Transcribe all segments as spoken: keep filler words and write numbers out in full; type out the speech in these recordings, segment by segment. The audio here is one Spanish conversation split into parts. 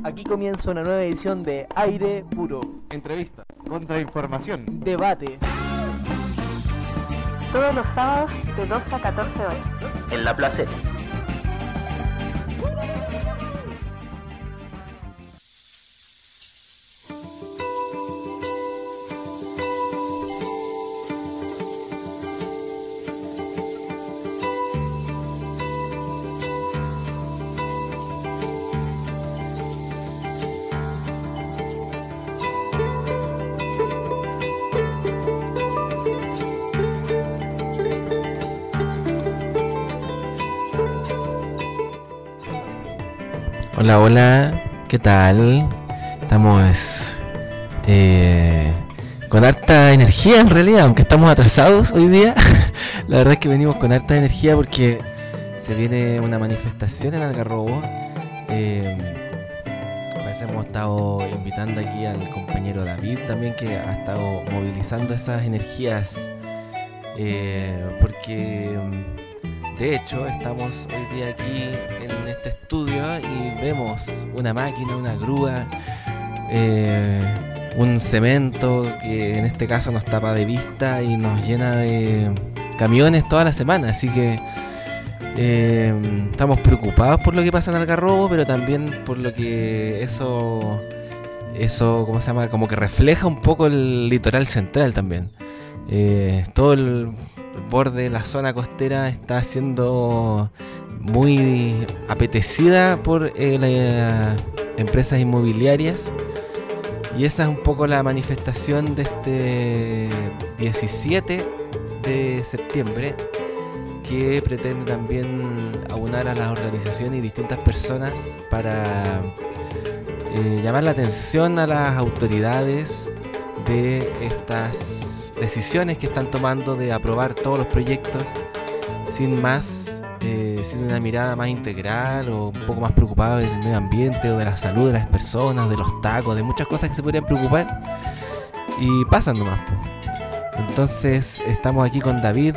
Aquí comienza una nueva edición de Aire Puro. Entrevista, contrainformación, debate. Todos los sábados de doce a catorce horas. En La Placeta. Hola, hola, ¿qué tal? Estamos eh, con harta energía en realidad, aunque estamos atrasados hoy día. La verdad es que venimos con harta energía porque se viene una manifestación en Algarrobo. Eh, parece que hemos estado invitando aquí al compañero David también, que ha estado movilizando esas energías. Eh, porque... De hecho, estamos hoy día aquí en este estudio y vemos una máquina, una grúa, eh, un cemento que en este caso nos tapa de vista y nos llena de camiones toda la semana. Así que eh, estamos preocupados por lo que pasa en Algarrobo, pero también por lo que eso, eso, ¿cómo se llama? Como que refleja un poco el litoral central también. Eh, todo el... El borde de la zona costera está siendo muy apetecida por eh, las empresas inmobiliarias, y esa es un poco la manifestación de este diecisiete de septiembre, que pretende también aunar a las organizaciones y distintas personas para eh, llamar la atención a las autoridades de estas decisiones que están tomando de aprobar todos los proyectos sin más, eh, sin una mirada más integral o un poco más preocupada del medio ambiente o de la salud de las personas, de los tacos, de muchas cosas que se podrían preocupar y pasan nomás, pues. Entonces estamos aquí con David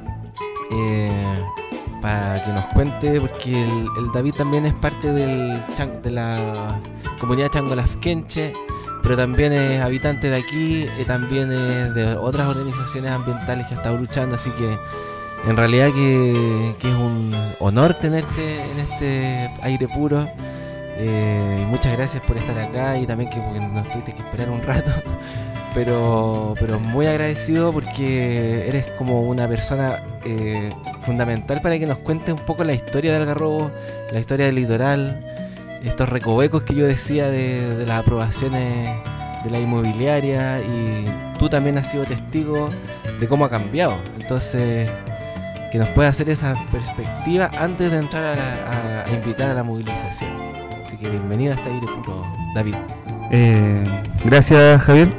eh, para que nos cuente, porque el, el David también es parte del, de la comunidad Chango-Lafkenche, pero también es habitante de aquí, y también es de otras organizaciones ambientales que ha estado luchando, así que en realidad que, que es un honor tenerte en este aire puro. Eh, muchas gracias por estar acá, y también que porque nos tuviste que esperar un rato, pero, pero muy agradecido porque eres como una persona eh, fundamental para que nos cuentes un poco la historia de Algarrobo, la historia del litoral, estos recovecos que yo decía de, de las aprobaciones de la inmobiliaria, y tú también has sido testigo de cómo ha cambiado. Entonces, que nos pueda hacer esa perspectiva antes de entrar a, la, a, a invitar a la movilización. Así que bienvenido a este aire puro, David. Eh, gracias, Javier.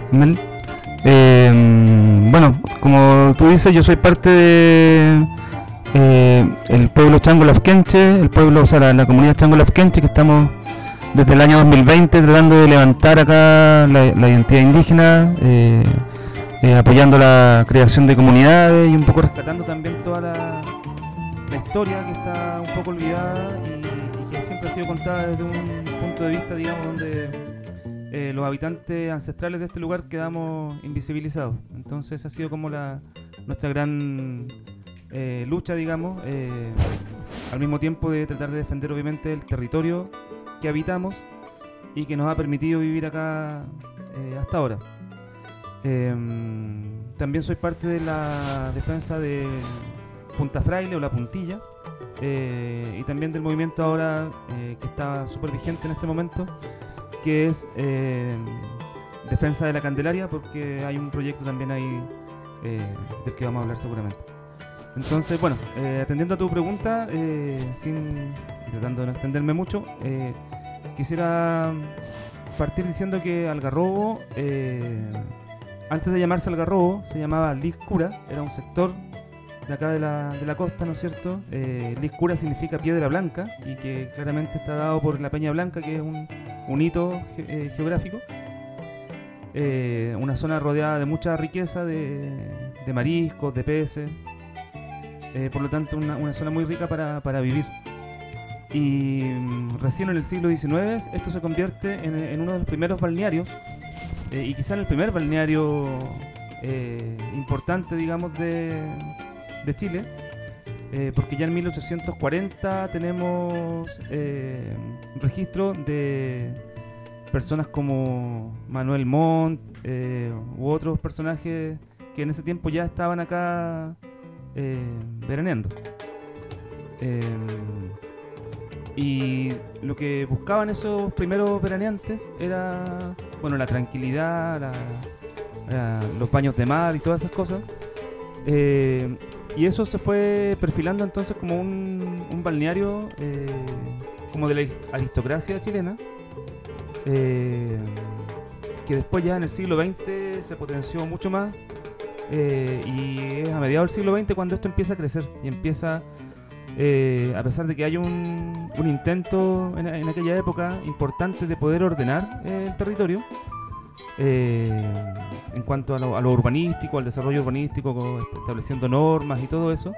Eh, bueno, como tú dices, yo soy parte de Eh, el pueblo Chango-Lafkenche, el pueblo, o sea, la, la comunidad Chango-Lafkenche, que estamos desde el año dos mil veinte tratando de levantar acá la, la identidad indígena, eh, eh, apoyando la creación de comunidades y un poco rescatando también toda la, la historia que está un poco olvidada y, y que siempre ha sido contada desde un punto de vista, digamos, donde eh, los habitantes ancestrales de este lugar quedamos invisibilizados. Entonces ha sido como la nuestra gran Eh, lucha, digamos, eh, al mismo tiempo de tratar de defender obviamente el territorio que habitamos y que nos ha permitido vivir acá eh, hasta ahora. Eh, también soy parte de la defensa de Punta Fraile o La Puntilla, eh, y también del movimiento ahora eh, que está súper vigente en este momento, que es eh, defensa de la Candelaria, porque hay un proyecto también ahí eh, del que vamos a hablar seguramente. Entonces, bueno, eh, atendiendo a tu pregunta, eh, sin y tratando de no extenderme mucho, eh, quisiera partir diciendo que Algarrobo, eh, antes de llamarse Algarrobo, se llamaba Liscura, era un sector de acá de la, de la costa, ¿no es cierto? Eh, Liscura significa piedra blanca, y que claramente está dado por la Peña Blanca, que es un, un hito ge- eh, geográfico. Eh, una zona rodeada de mucha riqueza de, de mariscos, de peces. Eh, por lo tanto, una, una zona muy rica para, para vivir. y mm, recién en el siglo diecinueve esto se convierte en, en uno de los primeros balnearios, eh, y quizá en el primer balneario eh, importante, digamos, de, de Chile, eh, porque ya en mil ochocientos cuarenta tenemos eh, registro de personas como Manuel Montt eh, u otros personajes que en ese tiempo ya estaban acá eh, veraneando. Eh, y lo que buscaban esos primeros veraneantes era, bueno, la tranquilidad, la, la, los baños de mar y todas esas cosas. Eh, y eso se fue perfilando entonces como un, un balneario eh, como de la aristocracia chilena, eh, que después ya en el siglo veinte se potenció mucho más, eh, y es a mediados del siglo veinte cuando esto empieza a crecer y empieza, eh, a pesar de que hay un, un intento en, en aquella época importante de poder ordenar eh, el territorio, eh, en cuanto a lo, a lo urbanístico, al desarrollo urbanístico, estableciendo normas y todo eso.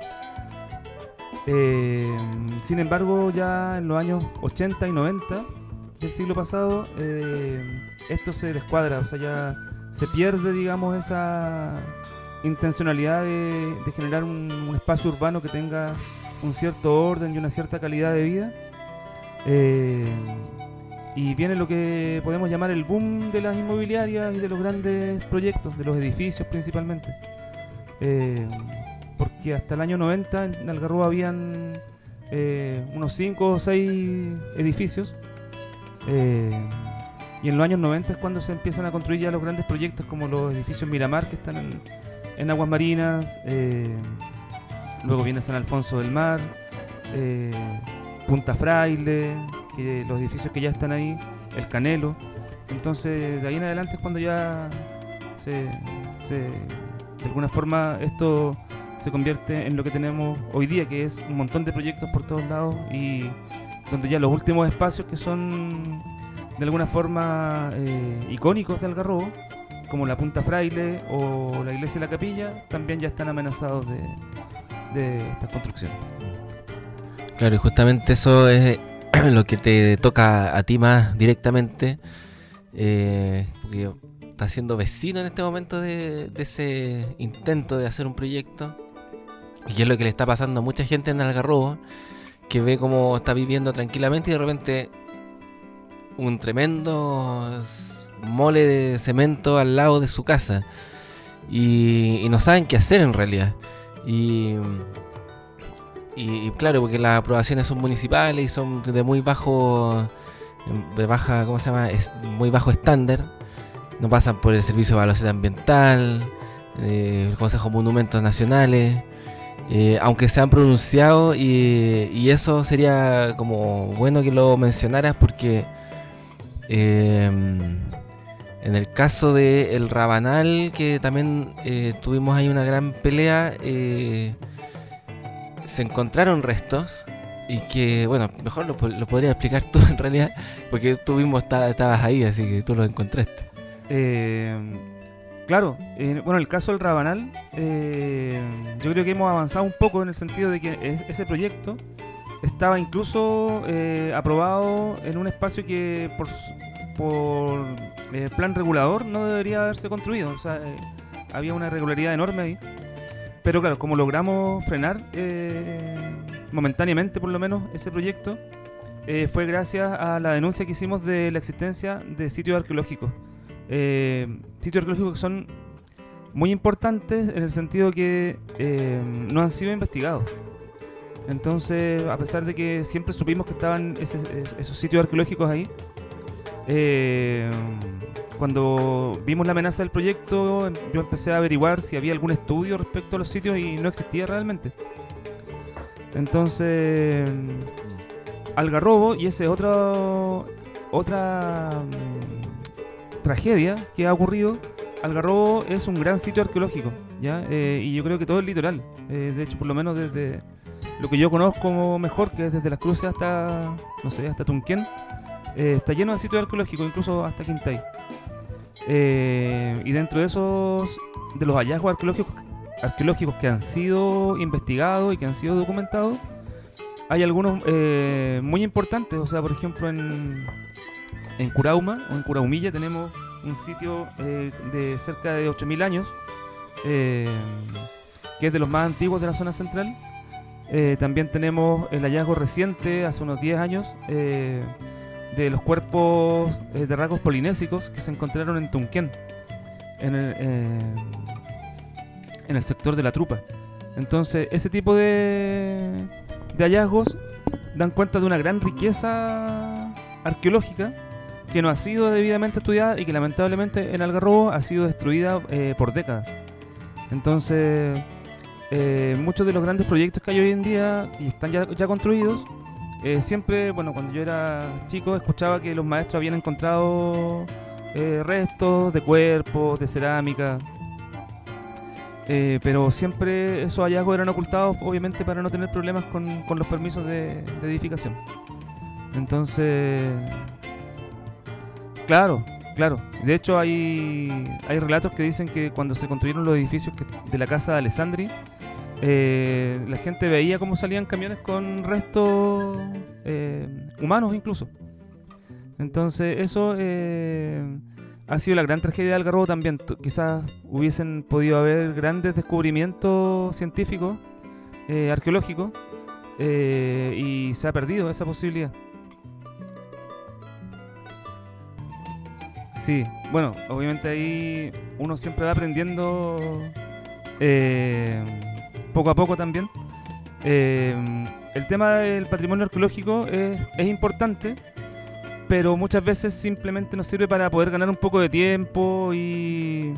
Eh, sin embargo, ya en los años ochenta y noventa del siglo pasado, eh, esto se descuadra, o sea, ya se pierde, digamos, esa intencionalidad de, de generar un, un espacio urbano que tenga un cierto orden y una cierta calidad de vida. Eh, y viene lo que podemos llamar el boom de las inmobiliarias y de los grandes proyectos, de los edificios principalmente. Eh, porque hasta el año noventa en Algarrobo habían eh, unos cinco o seis edificios, eh, y en los años noventa es cuando se empiezan a construir ya los grandes proyectos como los edificios Miramar, que están en, en Aguas Marinas, eh, luego viene San Alfonso del Mar, eh, Punta Fraile, que los edificios que ya están ahí, El Canelo. Entonces de ahí en adelante es cuando ya se, se de alguna forma esto se convierte en lo que tenemos hoy día, que es un montón de proyectos por todos lados, y donde ya los últimos espacios que son de alguna forma eh, icónicos de Algarrobo, como la Punta Fraile o la Iglesia de la Capilla, también ya están amenazados de, de estas construcciones. Claro, y justamente eso es lo que te toca a ti más directamente, eh, porque estás siendo vecino en este momento de, de ese intento de hacer un proyecto, y es lo que le está pasando a mucha gente en Algarrobo, que ve cómo está viviendo tranquilamente y de repente un tremendo mole de cemento al lado de su casa, y, y no saben qué hacer en realidad. Y, y, y claro, porque las aprobaciones son municipales y son de muy bajo, de baja, ¿cómo se llama? Es muy bajo estándar. No pasan por el Servicio de Evaluación Ambiental, eh, el Consejo de Monumentos Nacionales, eh, aunque se han pronunciado, y, y eso sería como bueno que lo mencionaras, porque eh, en el caso de El Rabanal, que también eh, tuvimos ahí una gran pelea, eh, se encontraron restos, y que, bueno, mejor lo, lo podrías explicar tú en realidad, porque tú mismo está, estabas ahí, así que tú lo encontraste. Eh, claro, eh, bueno, el caso del Rabanal, eh, yo creo que hemos avanzado un poco en el sentido de que es, ese proyecto estaba incluso eh, aprobado en un espacio que por, por eh, plan regulador no debería haberse construido, o sea, eh, había una irregularidad enorme ahí, pero claro, como logramos frenar eh, momentáneamente por lo menos ese proyecto, eh, fue gracias a la denuncia que hicimos de la existencia de sitios arqueológicos. Eh, sitios arqueológicos que son muy importantes en el sentido que eh, no han sido investigados. Entonces, a pesar de que siempre supimos que estaban ese, esos sitios arqueológicos ahí, eh, cuando vimos la amenaza del proyecto, yo empecé a averiguar si había algún estudio respecto a los sitios y no existía realmente. Entonces, Algarrobo, y ese es otro, otra tragedia que ha ocurrido, Algarrobo es un gran sitio arqueológico, ¿ya? Eh, y yo creo que todo el litoral, eh, de hecho por lo menos desde lo que yo conozco mejor, que es desde Las Cruces hasta, no sé, hasta Tunquén, eh, está lleno de sitios arqueológicos, incluso hasta Quintay. Eh, y dentro de esos, de los hallazgos arqueológicos, arqueológicos que han sido investigados y que han sido documentados, hay algunos eh, muy importantes, o sea, por ejemplo en, en Curauma o en Curaumilla tenemos un sitio eh, de cerca de ocho mil años, eh, que es de los más antiguos de la zona central. Eh, también tenemos el hallazgo reciente, hace unos diez años, eh, de los cuerpos eh, de rasgos polinésicos que se encontraron en Tunquén, en el, eh, en el sector de la Trupa. Entonces, ese tipo de, de hallazgos dan cuenta de una gran riqueza arqueológica que no ha sido debidamente estudiada y que lamentablemente en Algarrobo ha sido destruida eh, por décadas. Entonces, eh, muchos de los grandes proyectos que hay hoy en día y están ya, ya construidos, eh, siempre, bueno, cuando yo era chico escuchaba que los maestros habían encontrado eh, restos de cuerpos, de cerámica, eh, pero siempre esos hallazgos eran ocultados, obviamente para no tener problemas con, con los permisos de, de edificación. Entonces, claro, claro. De hecho, hay, hay relatos que dicen que cuando se construyeron los edificios que, de la casa de Alessandri, eh, la gente veía cómo salían camiones con restos eh, humanos incluso. Entonces, eso eh, ha sido la gran tragedia de Algarrobo también. T- quizás hubiesen podido haber grandes descubrimientos científicos, eh, arqueológicos, eh, y se ha perdido esa posibilidad. Sí, bueno, obviamente ahí uno siempre va aprendiendo eh, poco a poco también. Eh, el tema del patrimonio arqueológico es, es importante, pero muchas veces simplemente nos sirve para poder ganar un poco de tiempo y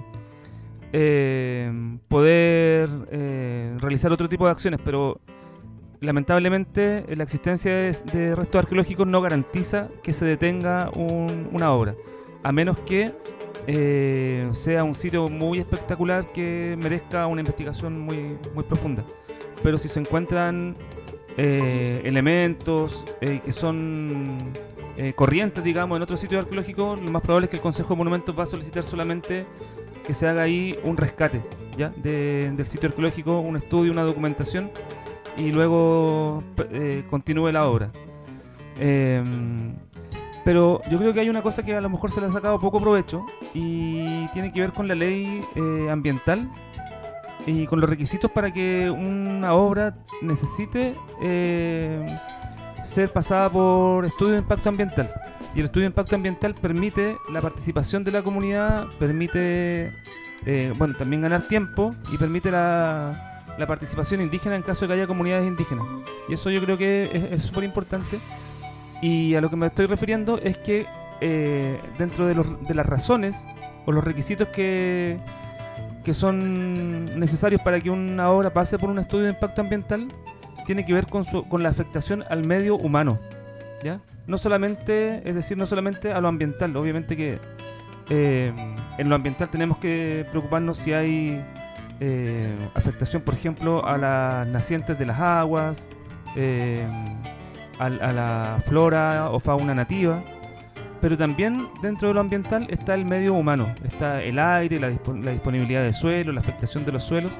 eh, poder eh, realizar otro tipo de acciones, pero lamentablemente la existencia de, de restos arqueológicos no garantiza que se detenga un, una obra, a menos que eh, sea un sitio muy espectacular que merezca una investigación muy, muy profunda. Pero si se encuentran eh, elementos eh, que son eh, corrientes, digamos, en otro sitio arqueológico, lo más probable es que el Consejo de Monumentos va a solicitar solamente que se haga ahí un rescate, ¿ya? De, del sitio arqueológico, un estudio, una documentación, y luego eh, continúe la obra. Eh, Pero yo creo que hay una cosa que a lo mejor se le ha sacado poco provecho y tiene que ver con la ley eh, ambiental y con los requisitos para que una obra necesite eh, ser pasada por estudio de impacto ambiental. Y el estudio de impacto ambiental permite la participación de la comunidad, permite eh, bueno, también ganar tiempo y permite la, la participación indígena en caso de que haya comunidades indígenas. Y eso yo creo que es súper importante. Y a lo que me estoy refiriendo es que eh, dentro de, los, de las razones o los requisitos que, que son necesarios para que una obra pase por un estudio de impacto ambiental, tiene que ver con, su, con la afectación al medio humano, ¿ya? No solamente, es decir, no solamente a lo ambiental. Obviamente que eh, en lo ambiental tenemos que preocuparnos si hay eh, afectación, por ejemplo, a las nacientes de las aguas, eh, A, a la flora o fauna nativa, pero también dentro de lo ambiental está el medio humano, está el aire, la, disp- la disponibilidad de suelo, la afectación de los suelos,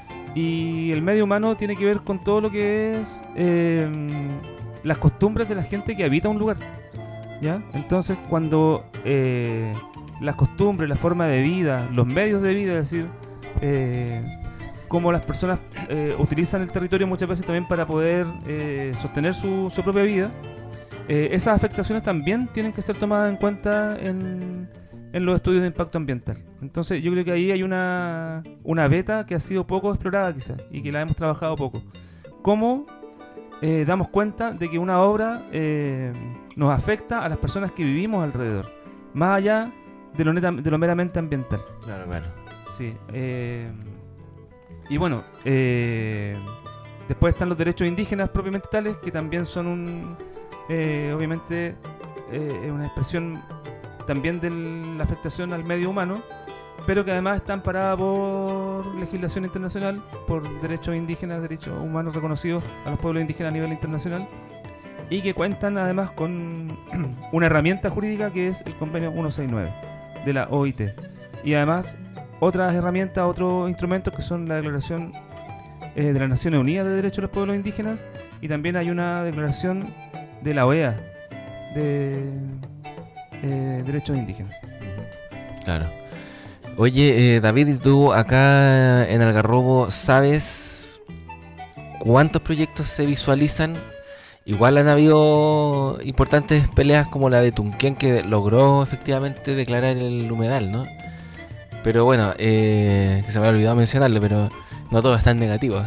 y el medio humano tiene que ver con todo lo que es eh, las costumbres de la gente que habita un lugar, ¿ya? Entonces cuando eh, las costumbres, la forma de vida, los medios de vida, es decir, eh, cómo las personas eh, utilizan el territorio muchas veces también para poder eh, sostener su, su propia vida, eh, esas afectaciones también tienen que ser tomadas en cuenta en, en los estudios de impacto ambiental. Entonces yo creo que ahí hay una, una beta que ha sido poco explorada quizás y que la hemos trabajado poco. ¿Cómo eh, damos cuenta de que una obra eh, nos afecta a las personas que vivimos alrededor, más allá de lo, neta, de lo meramente ambiental? Claro, claro. Sí, eh... Y bueno, eh, después están los derechos indígenas propiamente tales, que también son un, eh, obviamente, eh, una expresión también de la afectación al medio humano, pero que además están paradas por legislación internacional, por derechos indígenas, derechos humanos reconocidos a los pueblos indígenas a nivel internacional, y que cuentan además con una herramienta jurídica que es el convenio ciento sesenta y nueve de la O I T. Y además otras herramientas, otros instrumentos que son la Declaración eh, de las Naciones Unidas de Derechos de los Pueblos Indígenas, y también hay una declaración de la O E A de eh, Derechos Indígenas. Claro. Oye, eh, David, ¿y tú acá en Algarrobo sabes cuántos proyectos se visualizan? Igual han habido importantes peleas como la de Tunquén, que logró efectivamente declarar el humedal, ¿no? Pero bueno, eh, que se me había olvidado mencionarlo, pero no todo es tan negativo.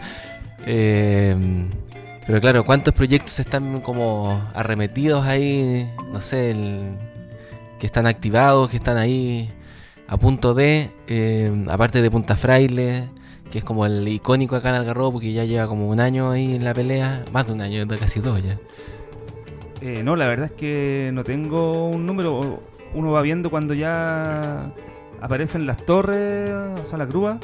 eh, pero claro, ¿cuántos proyectos están como arremetidos ahí? No sé, el, que están activados, que están ahí a punto de, eh, aparte de Punta Fraile, que es como el icónico acá en Algarrobo, porque ya lleva como un año ahí en la pelea, más de un año, casi dos ya. Eh, no, la verdad es que no tengo un número. Uno va viendo cuando ya aparecen las torres, o sea, la grúa.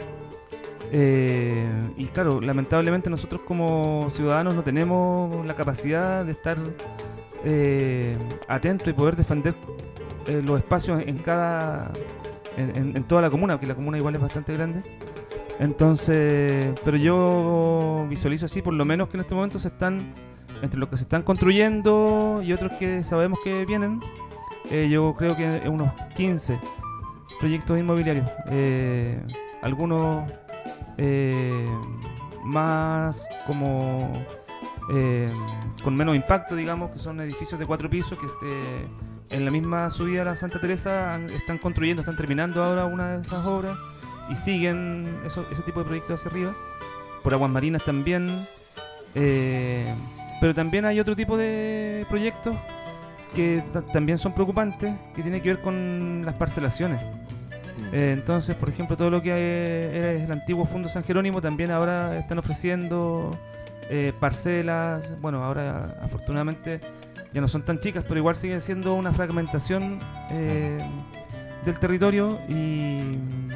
Eh, y claro, lamentablemente nosotros como ciudadanos no tenemos la capacidad de estar eh, atentos y poder defender eh, los espacios en cada en, en, en toda la comuna, porque la comuna igual es bastante grande. Entonces, pero yo visualizo así, por lo menos que en este momento se están, entre los que se están construyendo y otros que sabemos que vienen, eh, yo creo que unos quince proyectos inmobiliarios, eh, algunos eh, más como eh, con menos impacto, digamos, que son edificios de cuatro pisos que este, en la misma subida de la Santa Teresa han, están construyendo, están terminando ahora una de esas obras y siguen eso, ese tipo de proyectos hacia arriba. Por Aguas Marinas también, eh, pero también hay otro tipo de proyectos que t- también son preocupantes, que tiene que ver con las parcelaciones. Eh, entonces, por ejemplo, todo lo que hay, era el antiguo Fondo San Jerónimo, también ahora están ofreciendo eh, parcelas. Bueno, ahora afortunadamente ya no son tan chicas, pero igual sigue siendo una fragmentación eh, del territorio, y,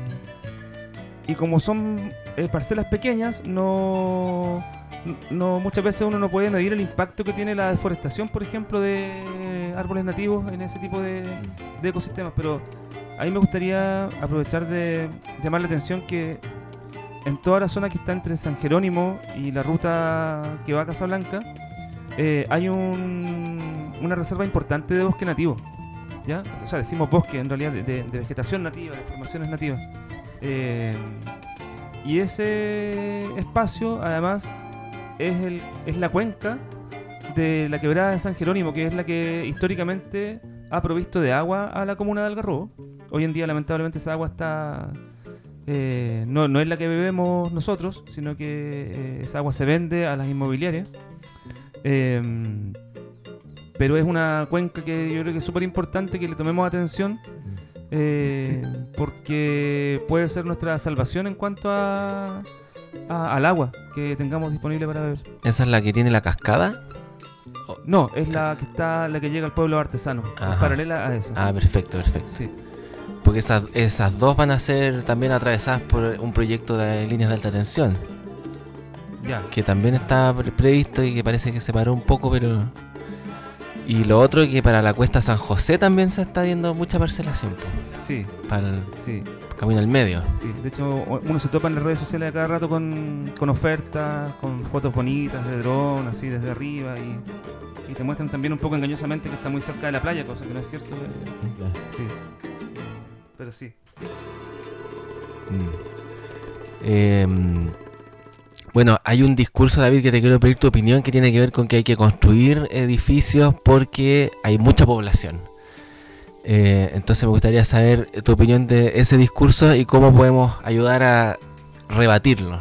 y como son eh, parcelas pequeñas, no, no muchas veces uno no puede medir el impacto que tiene la deforestación, por ejemplo, de árboles nativos en ese tipo de, de ecosistemas. Pero ahí me gustaría aprovechar de llamar la atención que en toda la zona que está entre San Jerónimo y la ruta que va a Casablanca, eh, hay un, una reserva importante de bosque nativo, ¿ya? O sea, decimos bosque en realidad de, de, de vegetación nativa, de formaciones nativas. Eh, y ese espacio, además, es, el, es la cuenca de la quebrada de San Jerónimo, que es la que históricamente ha provisto de agua a la comuna de Algarrobo. Hoy en día, lamentablemente, esa agua está eh, no, no es la que bebemos nosotros, sino que eh, esa agua se vende a las inmobiliarias. Eh, pero es una cuenca que yo creo que es súper importante que le tomemos atención, eh, porque puede ser nuestra salvación en cuanto a, a al agua que tengamos disponible para beber. ¿Esa es la que tiene la cascada? No, es la que está la que llega al pueblo artesano, es paralela a esa. Ah, perfecto, perfecto. Sí. Porque esas, esas dos van a ser también atravesadas por un proyecto de líneas de alta tensión. Ya. Que también está pre- previsto y que parece que se paró un poco, pero... Y lo otro es que para la cuesta San José también se está viendo mucha parcelación, pues. Sí. Para el Sí. camino al medio. Sí, de hecho uno se topa en las redes sociales a cada rato con, con ofertas, con fotos bonitas de dron, así desde arriba, y, y te muestran también un poco engañosamente que está muy cerca de la playa, cosa que no es cierto. eh, Sí, pero sí. Mm. Eh, bueno, hay un discurso, David, que te quiero pedir tu opinión, que tiene que ver con que hay que construir edificios porque hay mucha población. Eh, entonces me gustaría saber tu opinión de ese discurso y cómo podemos ayudar a rebatirlo.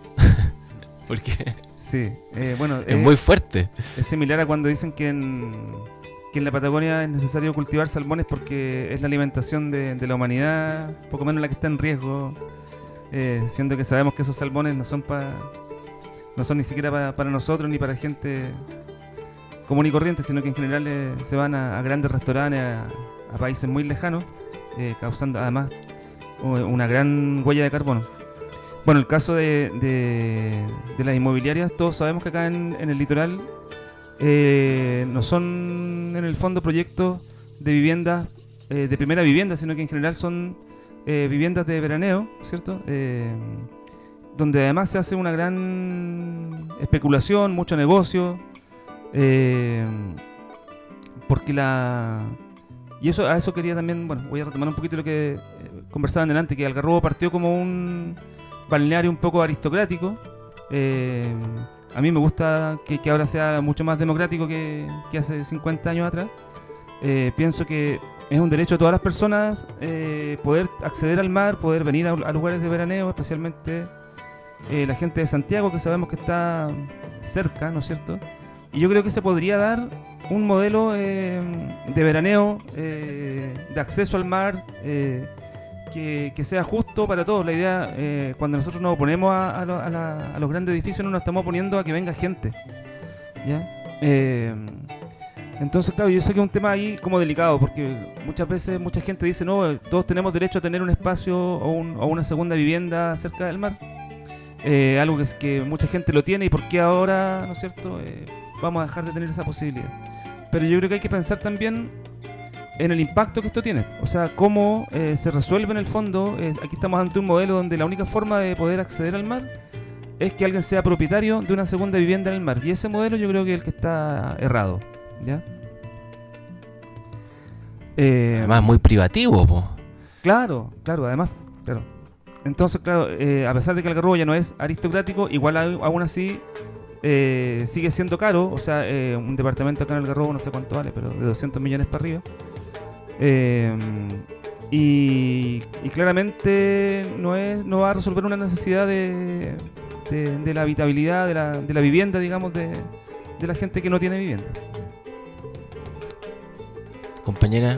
Porque Sí, eh, bueno, es muy fuerte. Es similar a cuando dicen que en, que en la Patagonia es necesario cultivar salmones porque es la alimentación de, de la humanidad, poco menos la que está en riesgo, eh, siendo que sabemos que esos salmones no son para no son ni siquiera pa, para nosotros ni para gente común y corriente, sino que en general eh, se van a, a grandes restaurantes, a, a países muy lejanos, eh, causando además una gran huella de carbono. Bueno, el caso de, de, de las inmobiliarias, todos sabemos que acá en, en el litoral eh, no son en el fondo proyectos de viviendas, eh, de primera vivienda, sino que en general son eh, viviendas de veraneo, ¿cierto? Eh, donde además se hace una gran especulación, mucho negocio, eh, porque la... Y eso a eso quería también, bueno, voy a retomar un poquito lo que eh, conversaban delante, que Algarrobo partió como un balneario un poco aristocrático. Eh, a mí me gusta que, que ahora sea mucho más democrático que, que hace cincuenta años atrás. Eh, pienso que es un derecho de todas las personas eh, poder acceder al mar, poder venir a, a lugares de veraneo, especialmente eh, la gente de Santiago, que sabemos que está cerca, ¿no es cierto? Y yo creo que se podría dar un modelo eh, de veraneo, eh, de acceso al mar, eh, que, que sea justo para todos. La idea, eh, cuando nosotros nos oponemos a, a, lo, a, la, a los grandes edificios, no nos estamos oponiendo a que venga gente, ¿ya? Eh, entonces, claro, yo sé que es un tema ahí como delicado, porque muchas veces mucha gente dice, no, todos tenemos derecho a tener un espacio o, un, o una segunda vivienda cerca del mar. Eh, algo que, es, que mucha gente lo tiene, y por qué ahora, ¿no es cierto?, eh, vamos a dejar de tener esa posibilidad. Pero yo creo que hay que pensar también en el impacto que esto tiene. O sea, cómo eh, se resuelve en el fondo. Eh, aquí estamos ante un modelo donde la única forma de poder acceder al mar es que alguien sea propietario de una segunda vivienda en el mar. Y ese modelo yo creo que es el que está errado, ¿ya? Eh, además muy privativo, po. Claro, claro, además, claro. Entonces, claro, eh, a pesar de que Algarrobo ya no es aristocrático, igual aún así eh, sigue siendo caro. O sea, eh, un departamento acá en Algarrobo no sé cuánto vale, pero de doscientos millones para arriba. Eh, y, y claramente no es no va a resolver una necesidad de, de, de la habitabilidad, de la, de la vivienda, digamos, de, de la gente que no tiene vivienda. Compañera,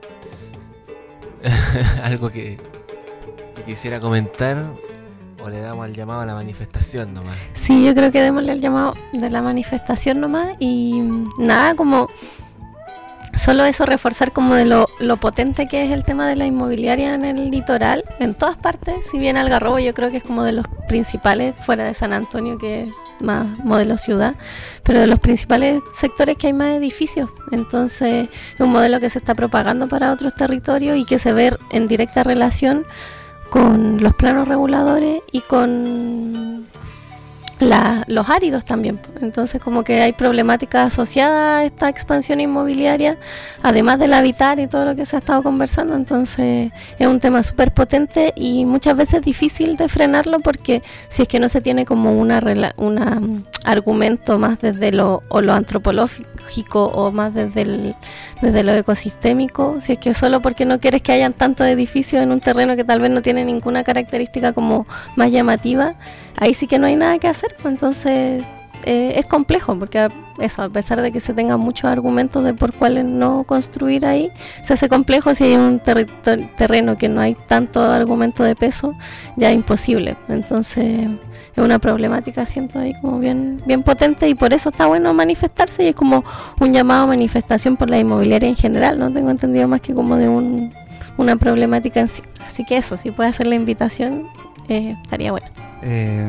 algo que, que quisiera comentar, o le damos el llamado a la manifestación nomás. Sí, yo creo que démosle el llamado de la manifestación nomás, y nada, como solo eso, reforzar como de lo, lo potente que es el tema de la inmobiliaria en el litoral, en todas partes. Si bien Algarrobo yo creo que es como de los principales, fuera de San Antonio, que es más modelo ciudad, pero de los principales sectores que hay más edificios. Entonces es un modelo que se está propagando para otros territorios y que se ve en directa relación con los planos reguladores y con la, los áridos también. Entonces como que hay problemáticas asociadas a esta expansión inmobiliaria, además del habitar y todo lo que se ha estado conversando. Entonces es un tema súper potente y muchas veces difícil de frenarlo, porque si es que no se tiene como una, una um, argumento más desde lo, o lo antropológico o más desde, el, desde lo ecosistémico, si es que solo porque no quieres que hayan tantos edificios en un terreno que tal vez no tiene ninguna característica como más llamativa, ahí sí que no hay nada que hacer. Entonces eh, es complejo, porque eso, a pesar de que se tengan muchos argumentos de por cuáles no construir ahí, se hace complejo. Si hay un ter- terreno que no hay tanto argumento de peso, ya es imposible. Entonces es una problemática, siento ahí como bien, bien potente, y por eso está bueno manifestarse, y es como un llamado a manifestación por la inmobiliaria en general. No tengo entendido más que como de un, una problemática en sí. Así que eso, si puede hacer la invitación, eh, estaría bueno. Eh,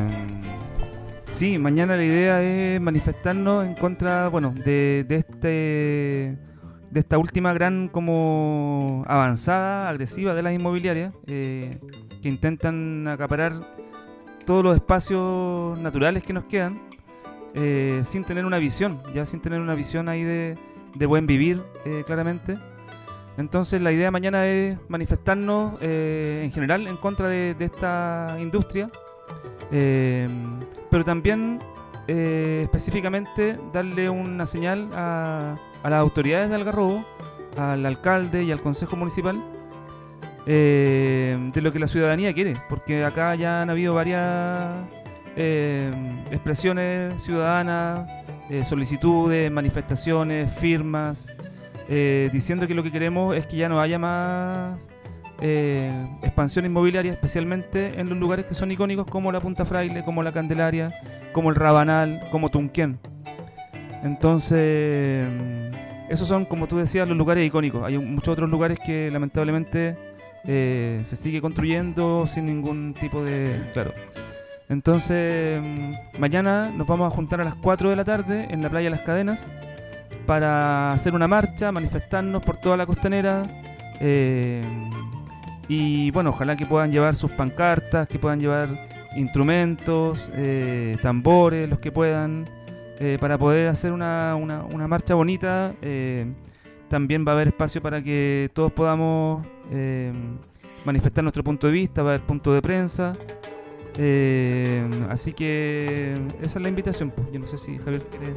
sí, mañana la idea es manifestarnos en contra, bueno, de, de este de esta última gran como avanzada, agresiva de las inmobiliarias, eh, que intentan acaparar todos los espacios naturales que nos quedan, eh, sin tener una visión, ya sin tener una visión ahí de, de buen vivir, eh, claramente. Entonces la idea mañana es manifestarnos eh, en general en contra de, de esta industria. Eh, pero también eh, específicamente darle una señal a, a las autoridades de Algarrobo, al alcalde y al consejo municipal, eh, de lo que la ciudadanía quiere, porque acá ya han habido varias eh, expresiones ciudadanas, eh, solicitudes, manifestaciones, firmas, eh, diciendo que lo que queremos es que ya no haya más Eh, expansión inmobiliaria, especialmente en los lugares que son icónicos como la Punta Fraile, como la Candelaria, como el Rabanal, como Tunquén. Entonces, esos son, como tú decías, los lugares icónicos. Hay muchos otros lugares que lamentablemente eh, se sigue construyendo sin ningún tipo de... Claro. Entonces, mañana nos vamos a juntar a las cuatro de la tarde en la playa Las Cadenas para hacer una marcha, manifestarnos por toda la costanera. Eh, Y bueno, ojalá que puedan llevar sus pancartas, que puedan llevar instrumentos, eh, tambores, los que puedan, eh, para poder hacer una, una, una marcha bonita. Eh, también va a haber espacio para que todos podamos eh, manifestar nuestro punto de vista, va a haber punto de prensa. Eh, así que esa es la invitación. Yo no sé si Javier quiere...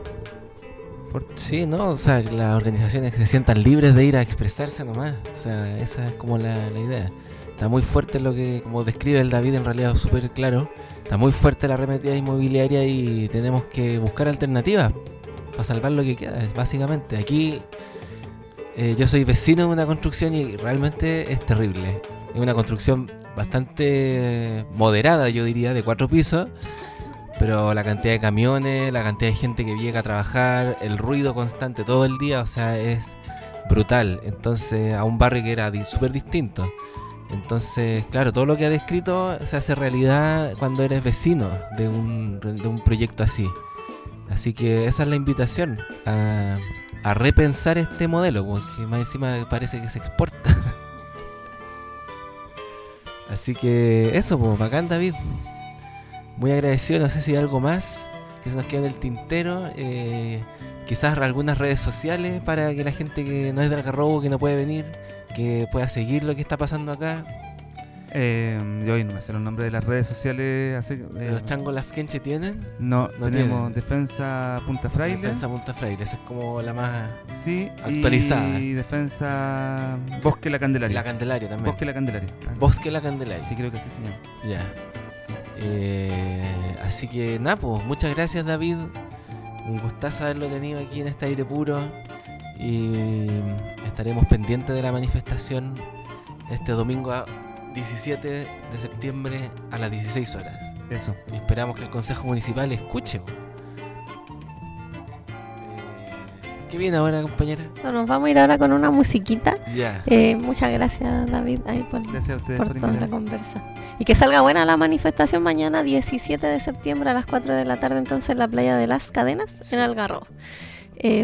Sí, no, o sea, las organizaciones que se sientan libres de ir a expresarse nomás, o sea, esa es como la, la idea. Está muy fuerte lo que, como describe el David, en realidad súper claro, está muy fuerte la arremetida inmobiliaria y tenemos que buscar alternativas para salvar lo que queda, básicamente. Aquí eh, yo soy vecino de una construcción y realmente es terrible. Es una construcción bastante moderada, yo diría, de cuatro pisos. Pero la cantidad de camiones, la cantidad de gente que llega a trabajar, el ruido constante todo el día, o sea, es brutal. Entonces, a un barrio que era di- súper distinto. Entonces, claro, todo lo que ha descrito se hace realidad cuando eres vecino de un, de un proyecto así. Así que esa es la invitación, a, a repensar este modelo, porque más encima parece que se exporta. Así que eso, pues, bacán, David. Muy agradecido, no sé si hay algo más que se nos queda en el tintero, eh, quizás algunas redes sociales para que la gente que no es de Algarrobo, que no puede venir, que pueda seguir lo que está pasando acá. Eh, yo hoy no me sé los nombres de las redes sociales. Así, eh, ¿Los changos Lafkenche tienen? No, no tenemos tienen. Defensa Punta Fraile. Defensa Punta Fraile, esa es como la más Sí, actualizada. Y Defensa Bosque La Candelaria. La Candelaria también. Bosque La Candelaria. Ah, Bosque La Candelaria. Sí, creo que sí, señor. Ya. Sí. Eh, así que nada, pues muchas gracias, David. Un gustazo haberlo tenido aquí en este aire puro. Y estaremos pendientes de la manifestación este domingo a diecisiete de septiembre a las dieciséis horas. Eso. Y esperamos que el Consejo Municipal escuche. po. Eh, ¿Qué viene ahora, compañera? So, nos vamos a ir ahora con una musiquita. Ya. Eh, muchas gracias, David, ahí por, Gracias a ustedes por por toda la invitarme. conversa. Y que salga buena la manifestación mañana, diecisiete de septiembre a las cuatro de la tarde, entonces en la playa de Las Cadenas, Sí. en Algarrobo. Eh,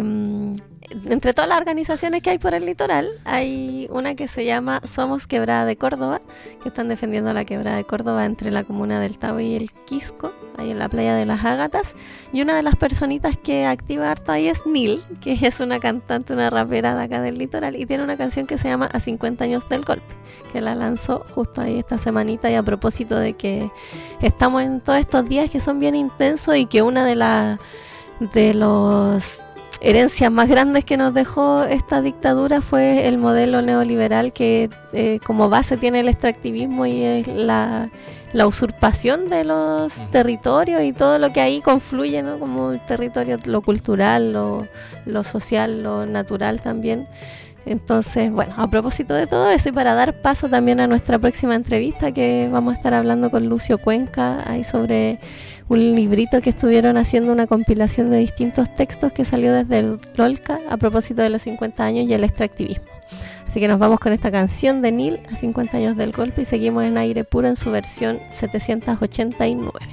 entre todas las organizaciones que hay por el litoral, hay una que se llama Somos Quebrada de Córdoba, que están defendiendo la quebrada de Córdoba entre la comuna del Tabo y el Quisco, ahí en la playa de las Ágatas. Y una de las personitas que activa harto ahí es Nil, que es una cantante, una rapera de acá del litoral, y tiene una canción que se llama A cincuenta años del golpe, que la lanzó justo ahí esta semanita, y a propósito de que estamos en todos estos días que son bien intensos y que una de las de los herencias más grandes que nos dejó esta dictadura fue el modelo neoliberal que eh, como base tiene el extractivismo y es la, la usurpación de los Ujú. territorios y todo lo que ahí confluye, ¿no? Como el territorio, lo cultural, lo, lo social, lo natural también. Entonces, bueno, a propósito de todo eso y para dar paso también a nuestra próxima entrevista, que vamos a estar hablando con Lucio Cuenca ahí sobre un librito que estuvieron haciendo, una compilación de distintos textos que salió desde el LOLCA a propósito de los cincuenta años y el extractivismo. Así que nos vamos con esta canción de Nil, a cincuenta años del golpe, y seguimos en Aire Puro en su versión setecientos ochenta y nueve.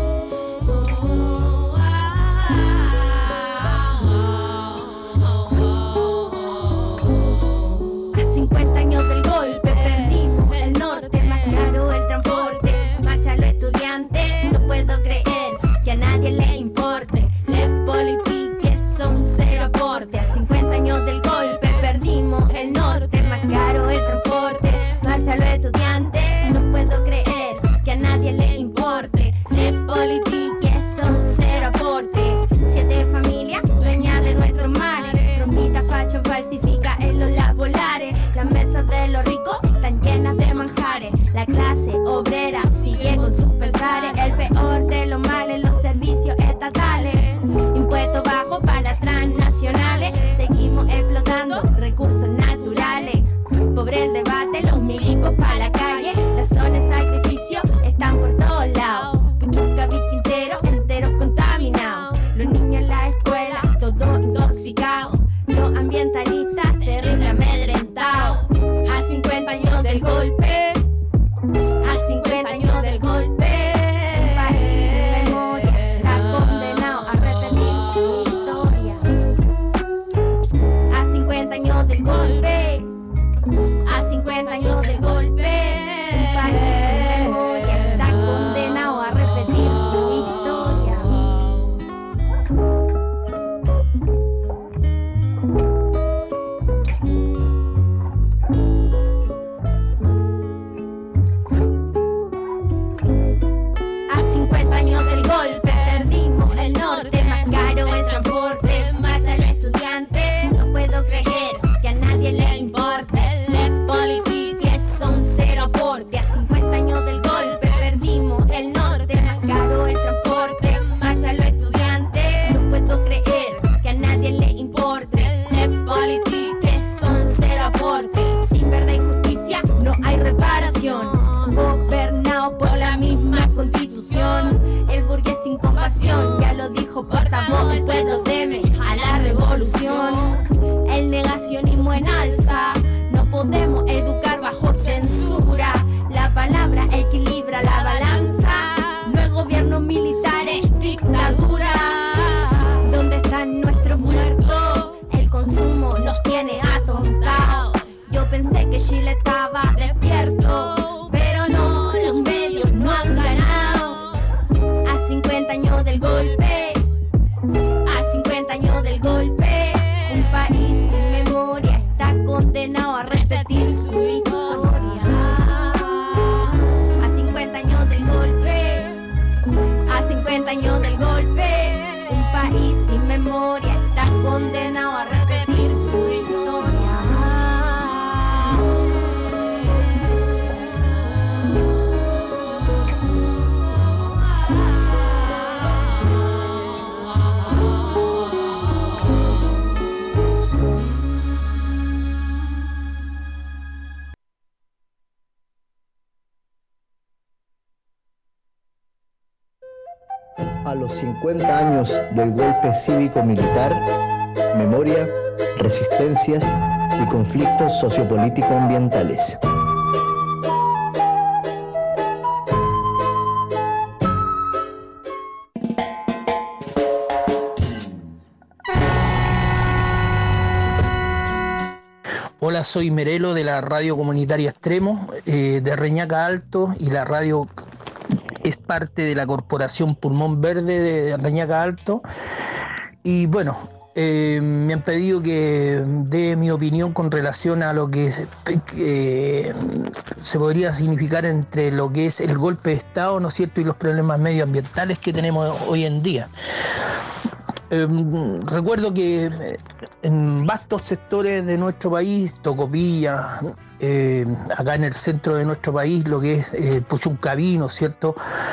Oh A los cincuenta años del golpe cívico-militar, memoria, resistencias y conflictos sociopolítico-ambientales. Hola, soy Merelo de la radio comunitaria Extremo eh, de Reñaca Alto, y la radio es parte de la Corporación Pulmón Verde de Reñaca Alto. Y bueno, eh, me han pedido que dé mi opinión con relación a lo que eh, se podría significar entre lo que es el golpe de Estado, ¿no es cierto?, y los problemas medioambientales que tenemos hoy en día. Eh, recuerdo que en vastos sectores de nuestro país, Tocopilla, eh, acá en el centro de nuestro país, lo que es eh, Puchuncaví, ¿no es cierto?,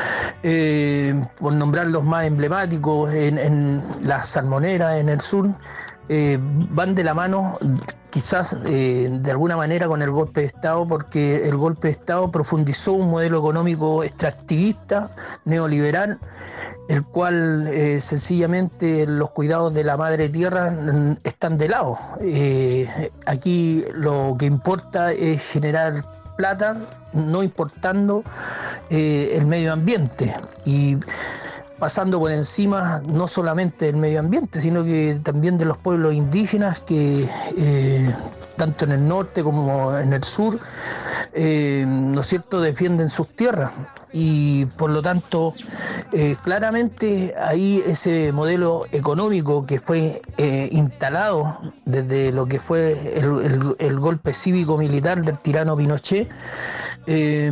eh, por nombrar los más emblemáticos, en, en las Salmoneras, en el sur, eh, van de la mano quizás eh, de alguna manera con el golpe de Estado, porque el golpe de Estado profundizó un modelo económico extractivista, neoliberal, el cual eh, sencillamente los cuidados de la madre tierra mm, están de lado. Eh, aquí lo que importa es generar plata, no importando eh, el medio ambiente, y pasando por encima no solamente del medio ambiente, sino que también de los pueblos indígenas que eh, tanto en el norte como en el sur, eh, ¿no es cierto?, defienden sus tierras. Y por lo tanto, eh, claramente ahí ese modelo económico que fue eh, instalado desde lo que fue el, el, el golpe cívico-militar del tirano Pinochet, eh,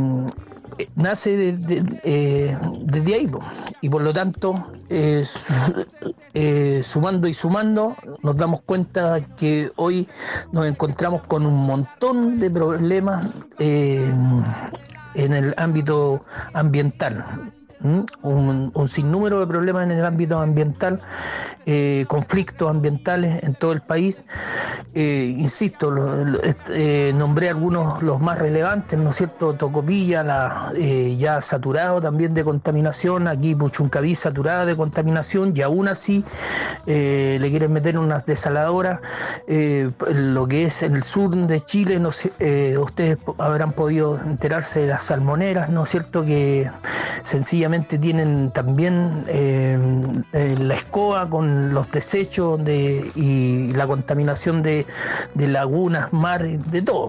nace de, de, eh, desde ahí, y por lo tanto, eh, su, eh, sumando y sumando, nos damos cuenta que hoy nos encontramos con un montón de problemas eh, en el ámbito ambiental. ¿Mm? Un, un sinnúmero de problemas en el ámbito ambiental, eh, conflictos ambientales en todo el país. Eh, insisto, lo, lo, eh, nombré algunos, los más relevantes, ¿no es cierto? Tocopilla, la, eh, ya saturado también de contaminación, aquí Puchuncaví saturada de contaminación, y aún así eh, le quieren meter unas desaladoras. Eh, lo que es en el sur de Chile, no sé, eh, ustedes habrán podido enterarse de las salmoneras, ¿no es cierto?, que sencillamente tienen también eh, eh, la escoba con los desechos de, y la contaminación de, de lagunas, mares, de todo.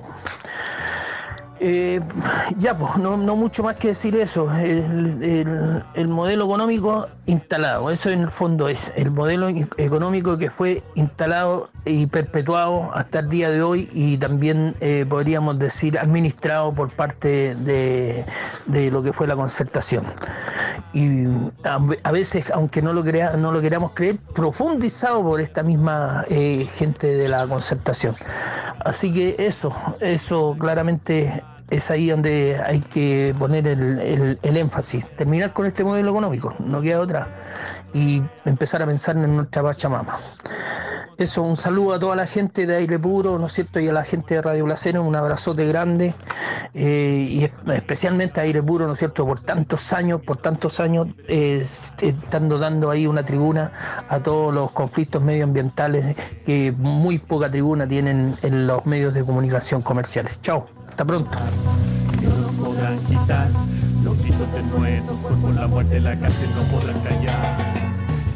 Eh, ya, pues, no, no mucho más que decir eso. El, el, el modelo económico instalado, eso en el fondo es el modelo económico que fue instalado y perpetuado hasta el día de hoy, y también eh, podríamos decir administrado por parte de, de lo que fue la concertación. Y a, a veces, aunque no lo, crea, no lo queramos creer, profundizado por esta misma eh, gente de la concertación. Así que eso, eso claramente es ahí donde hay que poner el, el, el énfasis. Terminar con este modelo económico, no queda otra, y empezar a pensar en nuestra Pachamama. Eso, un saludo a toda la gente de Aire Puro, ¿no es cierto?, y a la gente de Radio Placero, un abrazote grande, eh, y especialmente a Aire Puro, ¿no es cierto?, por tantos años, por tantos años, eh, estando dando ahí una tribuna a todos los conflictos medioambientales que muy poca tribuna tienen en los medios de comunicación comerciales. Chao, hasta pronto. No nos podrán quitar los gritos de nuestros cuerpos, la muerte de la cárcel no podrán callar.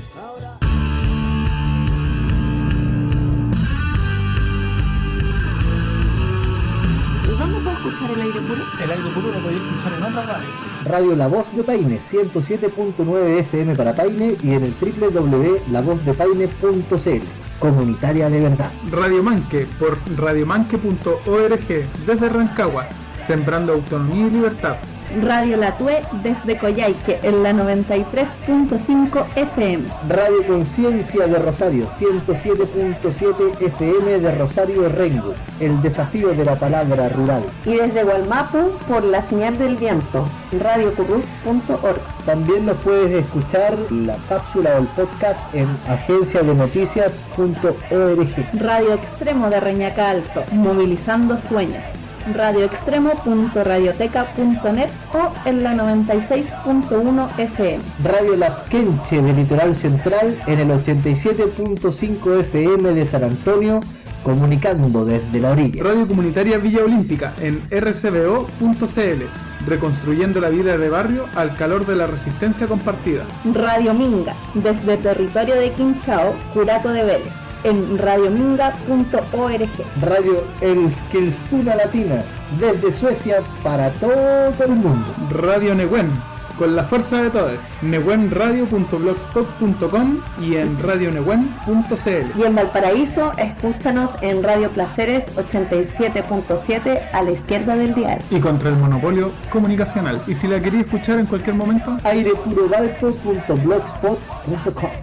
¿Dónde puedo escuchar el Aire Puro? El Aire Puro lo podéis escuchar en otras radios. Radio La Voz de Paine, ciento siete punto nueve F M para Paine, y en el doble u doble u doble u punto la voz de paine punto c l. Comunitaria de verdad. Radio Manque por radiomanque punto org desde Rancagua, sembrando autonomía y libertad. Radio La Tue desde Coyhaique en la noventa y tres punto cinco F M. Radio Conciencia de Rosario, ciento siete punto siete F M de Rosario Rengo, el desafío de la palabra rural. Y desde Gualmapu por la señal del viento, radio curruf punto org. También nos puedes escuchar la cápsula o el podcast en agencia de noticias punto org. Radio Extremo de Reñaca Alto, movilizando sueños. radioextremo punto radioteca punto net o en la noventa y seis punto uno F M. Radio Lafkenche de Litoral Central en el ochenta y siete punto cinco F M de San Antonio, comunicando desde la orilla. Radio Comunitaria Villa Olímpica en r c b o punto c l, reconstruyendo la vida de barrio al calor de la resistencia compartida. Radio Minga desde territorio de Quinchao, Curaco de Vélez, en radiominga punto org. Radio Eskilstuna Latina desde Suecia para todo el mundo. Radio Nehuen, con la fuerza de todos, nehuenradio punto blogspot punto com y en radio nehuen punto c l. Y en Valparaíso, escúchanos en Radio Placeres ochenta y siete punto siete a la izquierda del dial. Y contra el monopolio comunicacional. Y si la quería escuchar en cualquier momento, airepurovalpo punto blogspot punto com.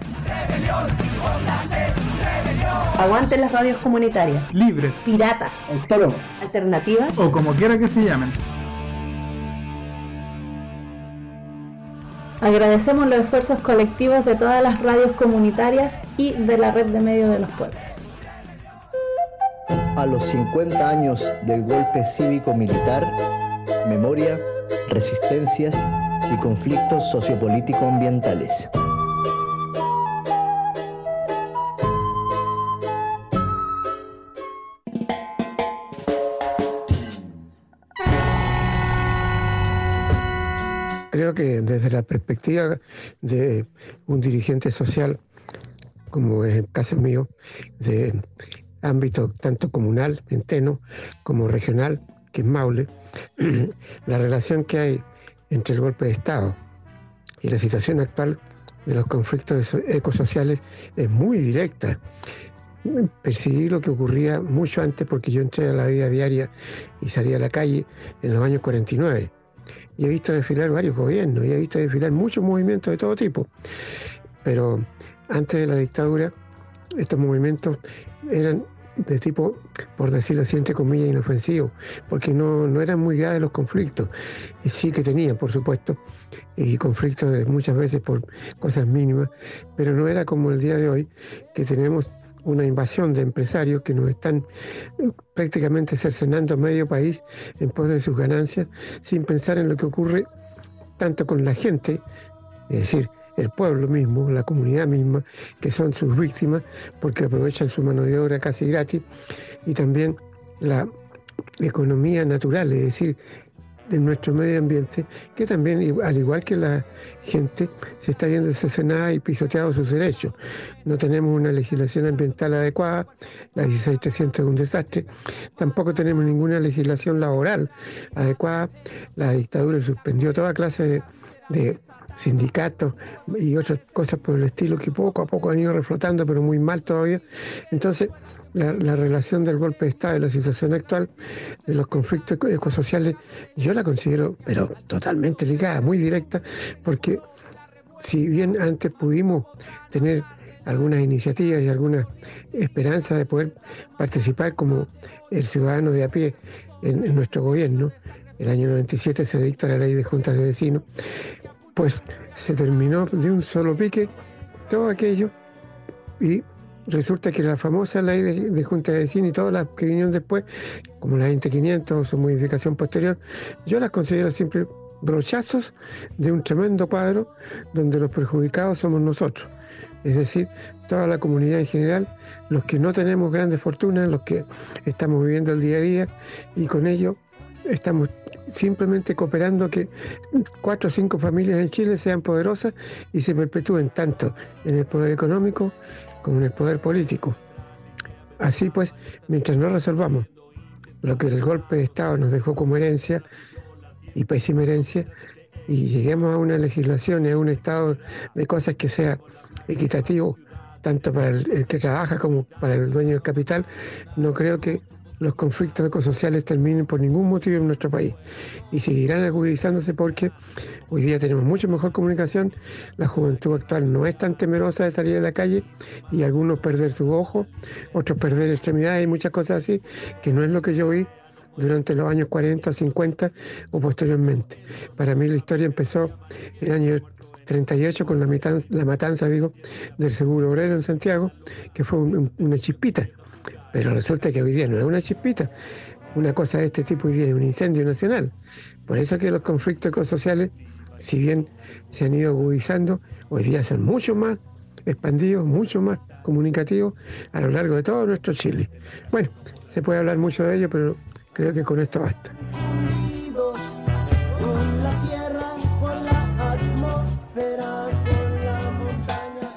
Aguante las radios comunitarias. Libres, piratas, autónomas, alternativas o como quiera que se llamen. Agradecemos los esfuerzos colectivos de todas las radios comunitarias y de la red de medios de los pueblos. A los cincuenta años del golpe cívico-militar, memoria, resistencias y conflictos sociopolítico-ambientales. Creo que desde la perspectiva de un dirigente social, como es el caso mío, de ámbito tanto comunal, enteno, como regional, que es Maule, la relación que hay entre el golpe de Estado y la situación actual de los conflictos ecosociales es muy directa. Percibí lo que ocurría mucho antes porque yo entré a la vida diaria y salí a la calle en los años cuarenta y nueve. Y he visto desfilar varios gobiernos, y he visto desfilar muchos movimientos de todo tipo. Pero antes de la dictadura, estos movimientos eran de tipo, por decirlo así, entre comillas, inofensivos, porque no, no eran muy graves los conflictos. Y sí que tenían, por supuesto, y conflictos de muchas veces por cosas mínimas, pero no era como el día de hoy, que tenemos una invasión de empresarios que nos están prácticamente cercenando medio país en pos de sus ganancias, sin pensar en lo que ocurre tanto con la gente, es decir, el pueblo mismo, la comunidad misma, que son sus víctimas porque aprovechan su mano de obra casi gratis, y también la economía natural, es decir, de nuestro medio ambiente, que también, al igual que la gente, se está viendo cercenada y pisoteado sus derechos. No tenemos una legislación ambiental adecuada, la dieciséis trescientos es un desastre, tampoco tenemos ninguna legislación laboral adecuada, la dictadura suspendió toda clase de, de sindicatos y otras cosas por el estilo que poco a poco han ido reflotando, pero muy mal todavía. Entonces, La, la relación del golpe de Estado y la situación actual de los conflictos ecosociales, yo la considero, pero totalmente ligada, muy directa, porque si bien antes pudimos tener algunas iniciativas y alguna esperanza de poder participar como el ciudadano de a pie en, en nuestro gobierno, el año noventa y siete se dicta la ley de juntas de vecinos, pues se terminó de un solo pique todo aquello y resulta que la famosa ley de, de Junta de Vecinos y todas las que vinieron después, como la veinte quinientos o su modificación posterior, yo las considero siempre brochazos de un tremendo cuadro donde los perjudicados somos nosotros. Es decir, toda la comunidad en general, los que no tenemos grandes fortunas, los que estamos viviendo el día a día, y con ello estamos simplemente cooperando que cuatro o cinco familias en Chile sean poderosas y se perpetúen tanto en el poder económico como en el poder político. Así pues, mientras no resolvamos lo que el golpe de Estado nos dejó como herencia, y pésima herencia, y lleguemos a una legislación y a un estado de cosas que sea equitativo, tanto para el, el que trabaja como para el dueño del capital, no creo que los conflictos ecosociales terminen por ningún motivo en nuestro país, y seguirán agudizándose porque hoy día tenemos mucho mejor comunicación, la juventud actual no es tan temerosa de salir a la calle, y algunos perder sus ojos, otros perder extremidades y muchas cosas así, que no es lo que yo vi durante los años cuarenta o cincuenta o posteriormente. Para mí la historia empezó en el año treinta y ocho con la, mitanza, la matanza digo, del Seguro Obrero en Santiago, que fue un, un, una chispita. Pero resulta que hoy día no es una chispita. una cosa de este tipo hoy día es un incendio nacional. Por eso que los conflictos ecosociales, si bien se han ido agudizando, hoy día son mucho más expandidos, mucho más comunicativos a lo largo de todo nuestro Chile. Bueno, se puede hablar mucho de ello, pero creo que con esto basta. Con la tierra, con la atmósfera, con la montaña.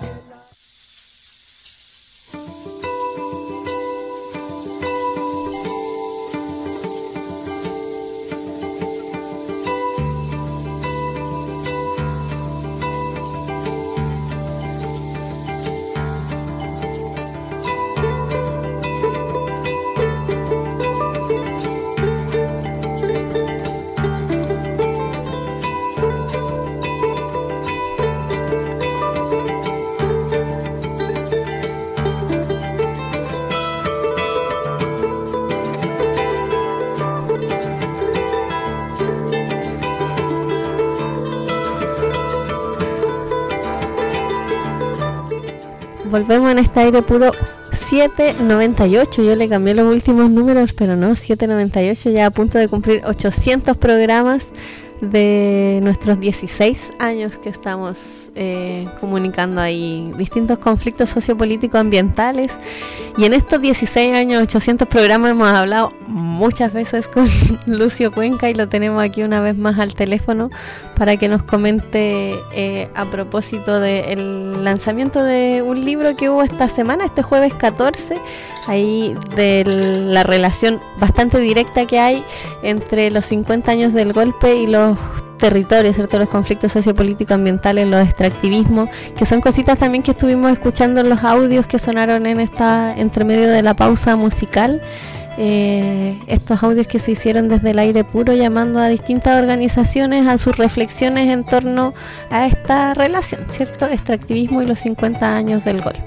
Volvemos en este aire puro siete noventa y ocho. Yo le cambié los últimos números, pero no, siete noventa y ocho, ya a punto de cumplir ochocientos programas de nuestros dieciséis años que estamos eh, comunicando ahí distintos conflictos sociopolíticos ambientales. Y en estos dieciséis años, ochocientos programas, hemos hablado muchas veces con Lucio Cuenca y lo tenemos aquí una vez más al teléfono para que nos comente eh, a propósito del lanzamiento de un libro que hubo esta semana, este jueves catorce, ahí de la relación bastante directa que hay entre los cincuenta años del golpe y los territorios, ¿cierto? Los conflictos sociopolíticos ambientales, los extractivismos, que son cositas también que estuvimos escuchando en los audios que sonaron en esta entre medio de la pausa musical. Eh, estos audios que se hicieron desde el aire puro llamando a distintas organizaciones a sus reflexiones en torno a esta relación, ¿cierto? Extractivismo y los cincuenta años del golpe.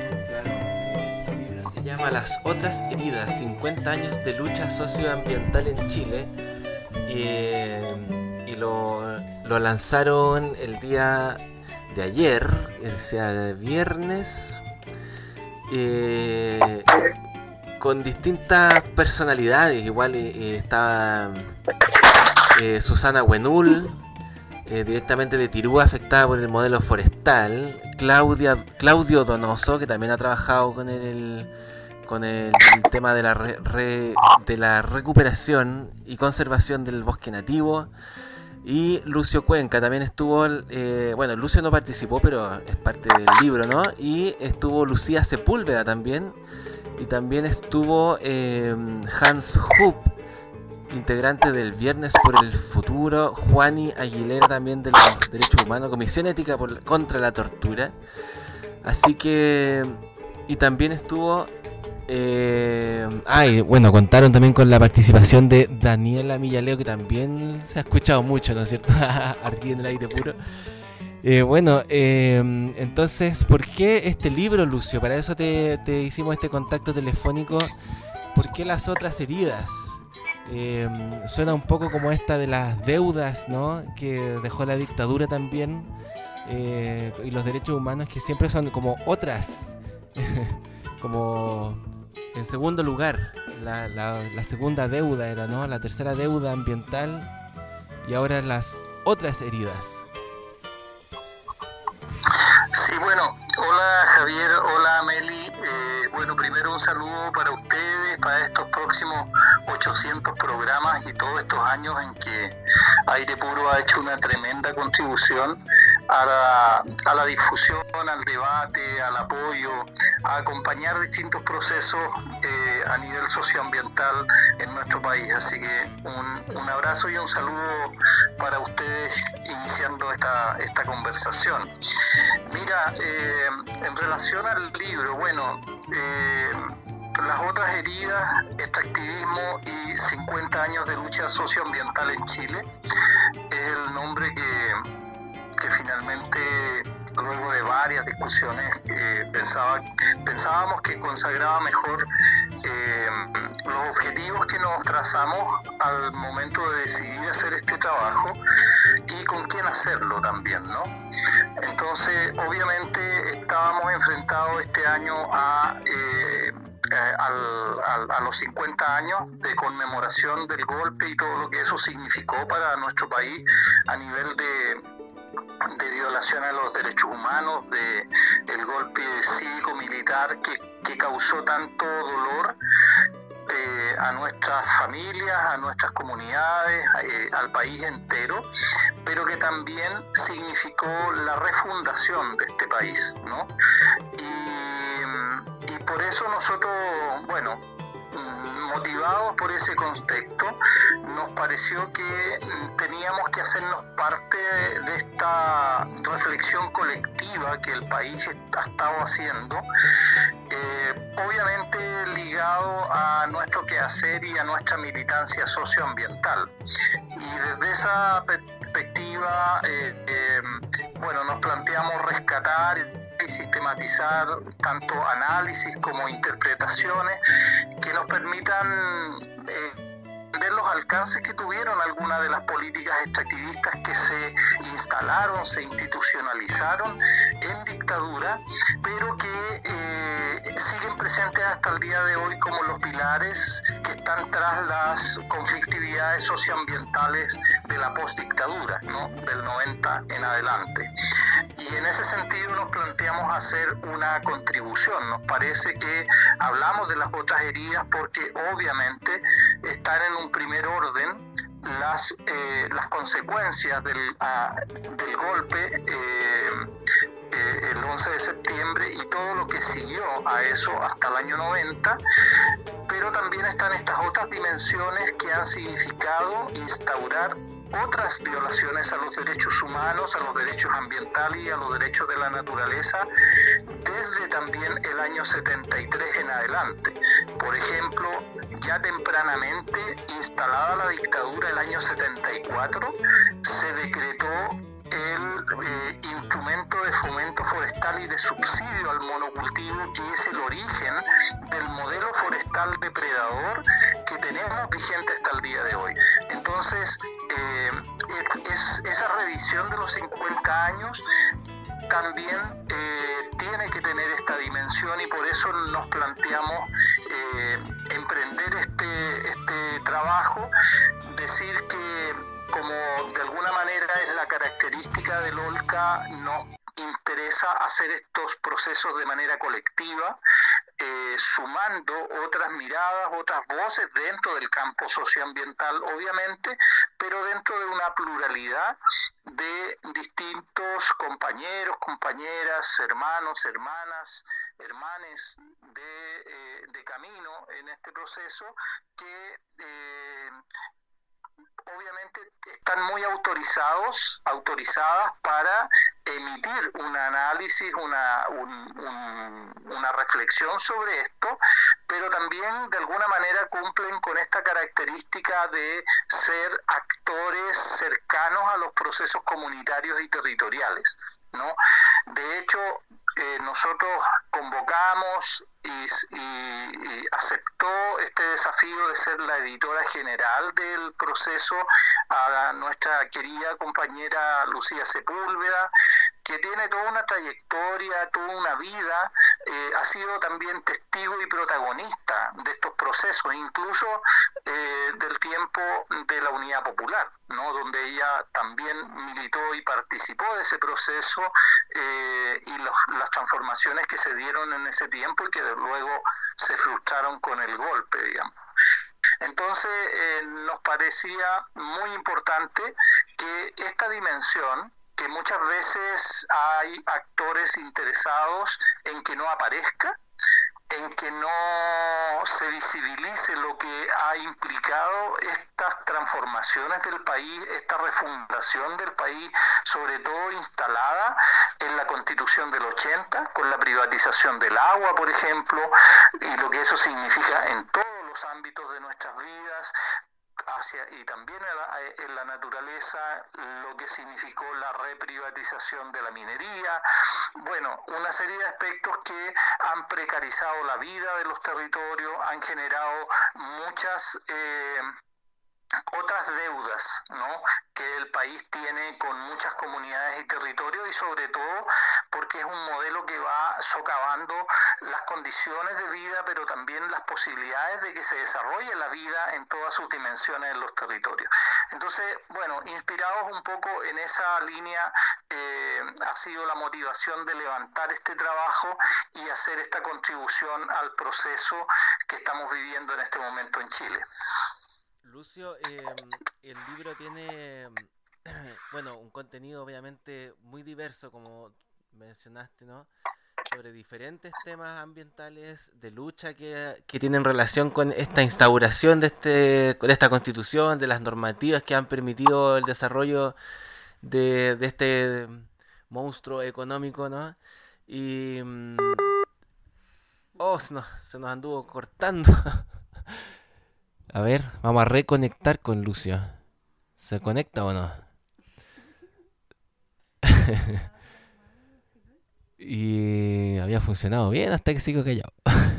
Claro, el libro se llama Las otras heridas, cincuenta años de lucha socioambiental en Chile, y, y lo, lo lanzaron el día de ayer, o sea, viernes, eh, con distintas personalidades. Igual eh, estaba eh, Susana Huenul, eh, directamente de Tirúa, afectada por el modelo forestal. Claudia, Claudio Donoso, que también ha trabajado con el, con el, el tema de la, re, re, de la recuperación y conservación del bosque nativo. Y Lucio Cuenca también estuvo, eh, bueno, Lucio no participó, pero es parte del libro, ¿no? Y estuvo Lucía Sepúlveda también. Y también estuvo eh, Hans Hub, integrante del Viernes por el Futuro, Juani Aguilera también de los Derechos Humanos, Comisión Ética por, contra la Tortura. Así que... Y también estuvo... Eh, ah, y bueno, contaron también con la participación de Daniela Millaleo, que también se ha escuchado mucho, ¿no es cierto? Aquí en el aire puro. Eh, bueno, eh, entonces, ¿por qué este libro, Lucio? Para eso te, te hicimos este contacto telefónico. ¿Por qué las otras heridas? Eh, suena un poco como esta de las deudas, ¿no? Que dejó la dictadura también, eh, y los derechos humanos, que siempre son como otras, como en segundo lugar. La, la, la segunda deuda era, ¿no? La tercera deuda ambiental, y ahora las otras heridas. Sí, bueno, hola Javier, hola Meli, eh, bueno, primero un saludo para ustedes, para estos próximos ochocientos programas y todos estos años en que Aire Puro ha hecho una tremenda contribución a la, a la difusión, al debate, al apoyo, a acompañar distintos procesos eh, a nivel socioambiental en nuestro país. Así que un, un abrazo y un saludo para ustedes iniciando esta, esta conversación. Mira, eh, en relación al libro, bueno, eh, las otras heridas, extractivismo y cincuenta años de lucha socioambiental en Chile, es el nombre que, que finalmente, luego de varias discusiones, eh, pensaba, pensábamos que consagraba mejor eh, los objetivos que nos trazamos al momento de decidir hacer este trabajo y con quién hacerlo también, ¿no? Entonces, obviamente, estábamos enfrentados este año a, eh, eh, al, al, a los cincuenta años de conmemoración del golpe y todo lo que eso significó para nuestro país a nivel de, de violación a los derechos humanos, de el golpe cívico-militar que, que causó tanto dolor eh, a nuestras familias, a nuestras comunidades, eh, al país entero, pero que también significó la refundación de este país, ¿no? Y, y por eso nosotros, bueno, motivados por ese contexto, nos pareció que teníamos que hacernos parte de esta reflexión colectiva que el país ha estado haciendo, eh, obviamente ligado a nuestro quehacer y a nuestra militancia socioambiental. Y desde esa perspectiva, eh, eh, bueno, nos planteamos rescatar y sistematizar tanto análisis como interpretaciones que nos permitan eh, ver los alcances que tuvieron algunas de las políticas extractivistas que se instalaron, se institucionalizaron en dictadura, pero que eh, siguen presentes hasta el día de hoy como los pilares que están tras las conflictividades socioambientales de la postdictadura, ¿no? Del noventa en adelante. Y en ese sentido nos planteamos hacer una contribución. Nos parece que hablamos de las otras heridas porque obviamente están en un primer orden las, eh, las consecuencias del, a, del golpe eh, eh, el once de septiembre y todo lo que siguió a eso hasta el año noventa, pero también están estas otras dimensiones que han significado instaurar otras violaciones a los derechos humanos, a los derechos ambientales y a los derechos de la naturaleza desde también el año setenta y tres en adelante. Por ejemplo, ya tempranamente instalada la dictadura el año setenta y cuatro, se decretó el eh, instrumento de fomento forestal y de subsidio al monocultivo, que es el origen del modelo forestal depredador que tenemos vigente hasta el día de hoy. Entonces, eh, es, esa revisión de los cincuenta años también eh, tiene que tener esta dimensión y por eso nos planteamos eh, emprender este, este trabajo, decir que como de alguna manera es la característica del OLCA, nos interesa hacer estos procesos de manera colectiva, eh, sumando otras miradas, otras voces dentro del campo socioambiental, obviamente, pero dentro de una pluralidad de distintos compañeros, compañeras, hermanos, hermanas, hermanes de, eh, de camino en este proceso que eh, obviamente están muy autorizados, autorizadas para emitir un análisis, una, un, un, una reflexión sobre esto, pero también de alguna manera cumplen con esta característica de ser actores cercanos a los procesos comunitarios y territoriales, ¿no? De hecho, eh, nosotros convocamos y, y, y aceptó este desafío de ser la editora general del proceso a nuestra querida compañera Lucía Sepúlveda, que tiene toda una trayectoria, toda una vida, eh, ha sido también testigo y protagonista de estos procesos, incluso eh, del tiempo de la Unidad Popular, ¿no? Donde ella también militó y participó de ese proceso eh, y los, las transformaciones que se dieron en ese tiempo y que luego se frustraron con el golpe, digamos. Entonces eh, nos parecía muy importante que esta dimensión, que muchas veces hay actores interesados en que no aparezca, en que no se visibilice lo que ha implicado estas transformaciones del país, esta refundación del país, sobre todo instalada en la Constitución del ochenta, con la privatización del agua, por ejemplo, y lo que eso significa en todos los ámbitos de nuestras vidas, hacia, y también en la, en la naturaleza, lo que significó la reprivatización de la minería, bueno, una serie de aspectos que han precarizado la vida de los territorios, han generado muchas eh, otras deudas, ¿no?, que el país tiene con muchas comunidades y territorios, y sobre todo porque es un modelo que va socavando las condiciones de vida, pero también las posibilidades de que se desarrolle la vida en todas sus dimensiones en los territorios. Entonces, bueno, inspirados un poco en esa línea, eh, ha sido la motivación de levantar este trabajo y hacer esta contribución al proceso que estamos viviendo en este momento en Chile. Lucio, eh, el libro tiene, bueno, un contenido obviamente muy diverso, como mencionaste, ¿no?, sobre diferentes temas ambientales de lucha que, que tienen relación con esta instauración de, este, de esta constitución, de las normativas que han permitido el desarrollo de, de este monstruo económico, ¿no? Y... Oh, se nos, se nos anduvo cortando. A ver, vamos a reconectar con Lucio. ¿Se conecta o no? Y había funcionado bien hasta que sigo callado.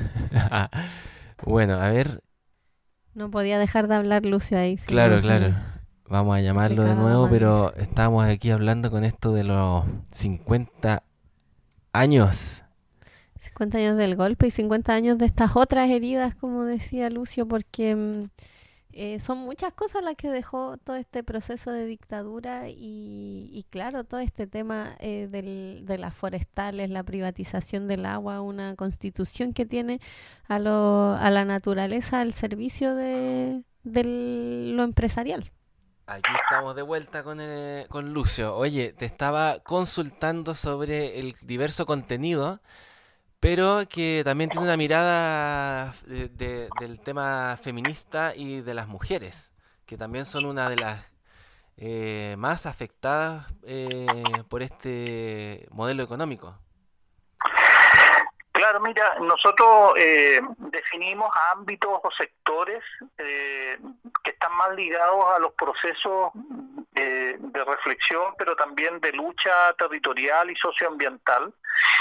Bueno, a ver. No podía dejar de hablar Lucio ahí. Sí, claro, no, claro. Sí. Vamos a llamarlo de nuevo, pero estábamos aquí hablando con esto de los cincuenta años. cincuenta años del golpe y cincuenta años de estas otras heridas, como decía Lucio, porque eh, son muchas cosas las que dejó todo este proceso de dictadura y, y claro, todo este tema eh, del, de las forestales, la privatización del agua, una constitución que tiene a, lo, a la naturaleza al servicio de, de lo empresarial. Aquí estamos de vuelta con, el, con Lucio. Oye, te estaba consultando sobre el diverso contenido, pero que también tiene una mirada de, de, del tema feminista y de las mujeres, que también son una de las eh, más afectadas eh, por este modelo económico. Claro, mira, nosotros eh, definimos ámbitos o sectores eh, que están más ligados a los procesos eh, de reflexión, pero también de lucha territorial y socioambiental.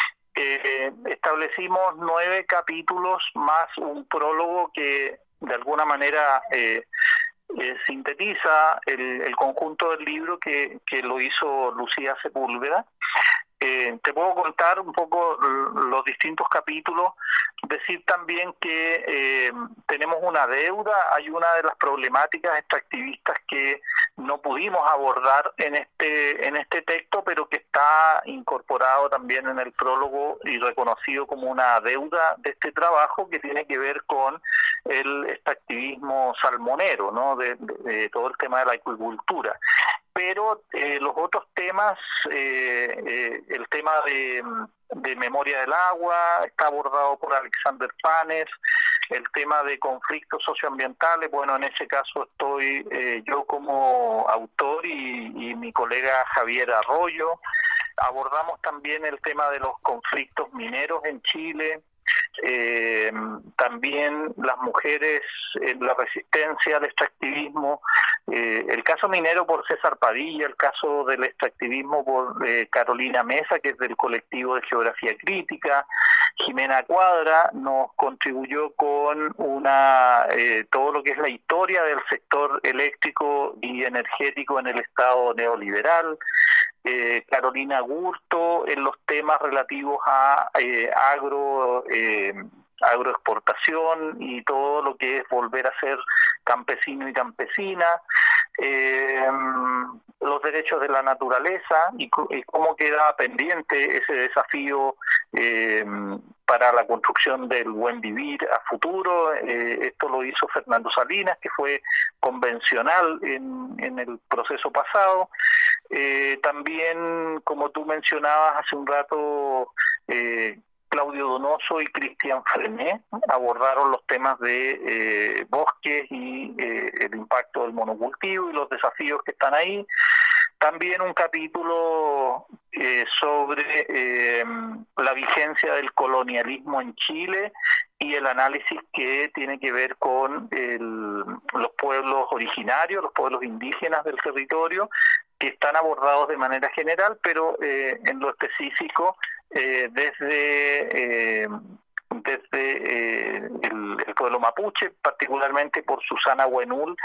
Eh, establecimos nueve capítulos más un prólogo que de alguna manera eh, eh, sintetiza el, el conjunto del libro que, que lo hizo Lucía Sepúlveda. Eh, te puedo contar un poco los distintos capítulos, decir también que eh, tenemos una deuda, hay una de las problemáticas extractivistas que no pudimos abordar en este en este texto, pero que está incorporado también en el prólogo y reconocido como una deuda de este trabajo, que tiene que ver con el extractivismo salmonero, ¿no?, de, de, de todo el tema de la acuicultura. Pero eh, los otros temas, eh, eh, el tema de, de memoria del agua está abordado por Alexander Panes, el tema de conflictos socioambientales, bueno, en ese caso estoy eh, yo como autor y, y mi colega Javier Arroyo. Abordamos también el tema de los conflictos mineros en Chile, eh, también las mujeres, eh, la resistencia al extractivismo, eh, el caso minero por César Padilla, el caso del extractivismo por eh, Carolina Mesa, que es del colectivo de Geografía Crítica. Jimena Cuadra nos contribuyó con una eh, todo lo que es la historia del sector eléctrico y energético en el Estado neoliberal. Eh, Carolina Gurto en los temas relativos a eh, agro eh, agroexportación y todo lo que es volver a ser campesino y campesina, eh, los derechos de la naturaleza y, y cómo queda pendiente ese desafío eh, para la construcción del buen vivir a futuro. Eh, esto lo hizo Fernando Salinas, que fue convencional en, en el proceso pasado. Eh, también, como tú mencionabas hace un rato, eh, Claudio Donoso y Cristian Frené abordaron los temas de eh, bosques y eh, el impacto del monocultivo y los desafíos que están ahí. También un capítulo eh, sobre eh, la vigencia del colonialismo en Chile y el análisis que tiene que ver con el, los pueblos originarios, los pueblos indígenas del territorio, que están abordados de manera general, pero eh, en lo específico eh, desde, eh, desde eh, el, el pueblo mapuche, particularmente por Susana Huenul,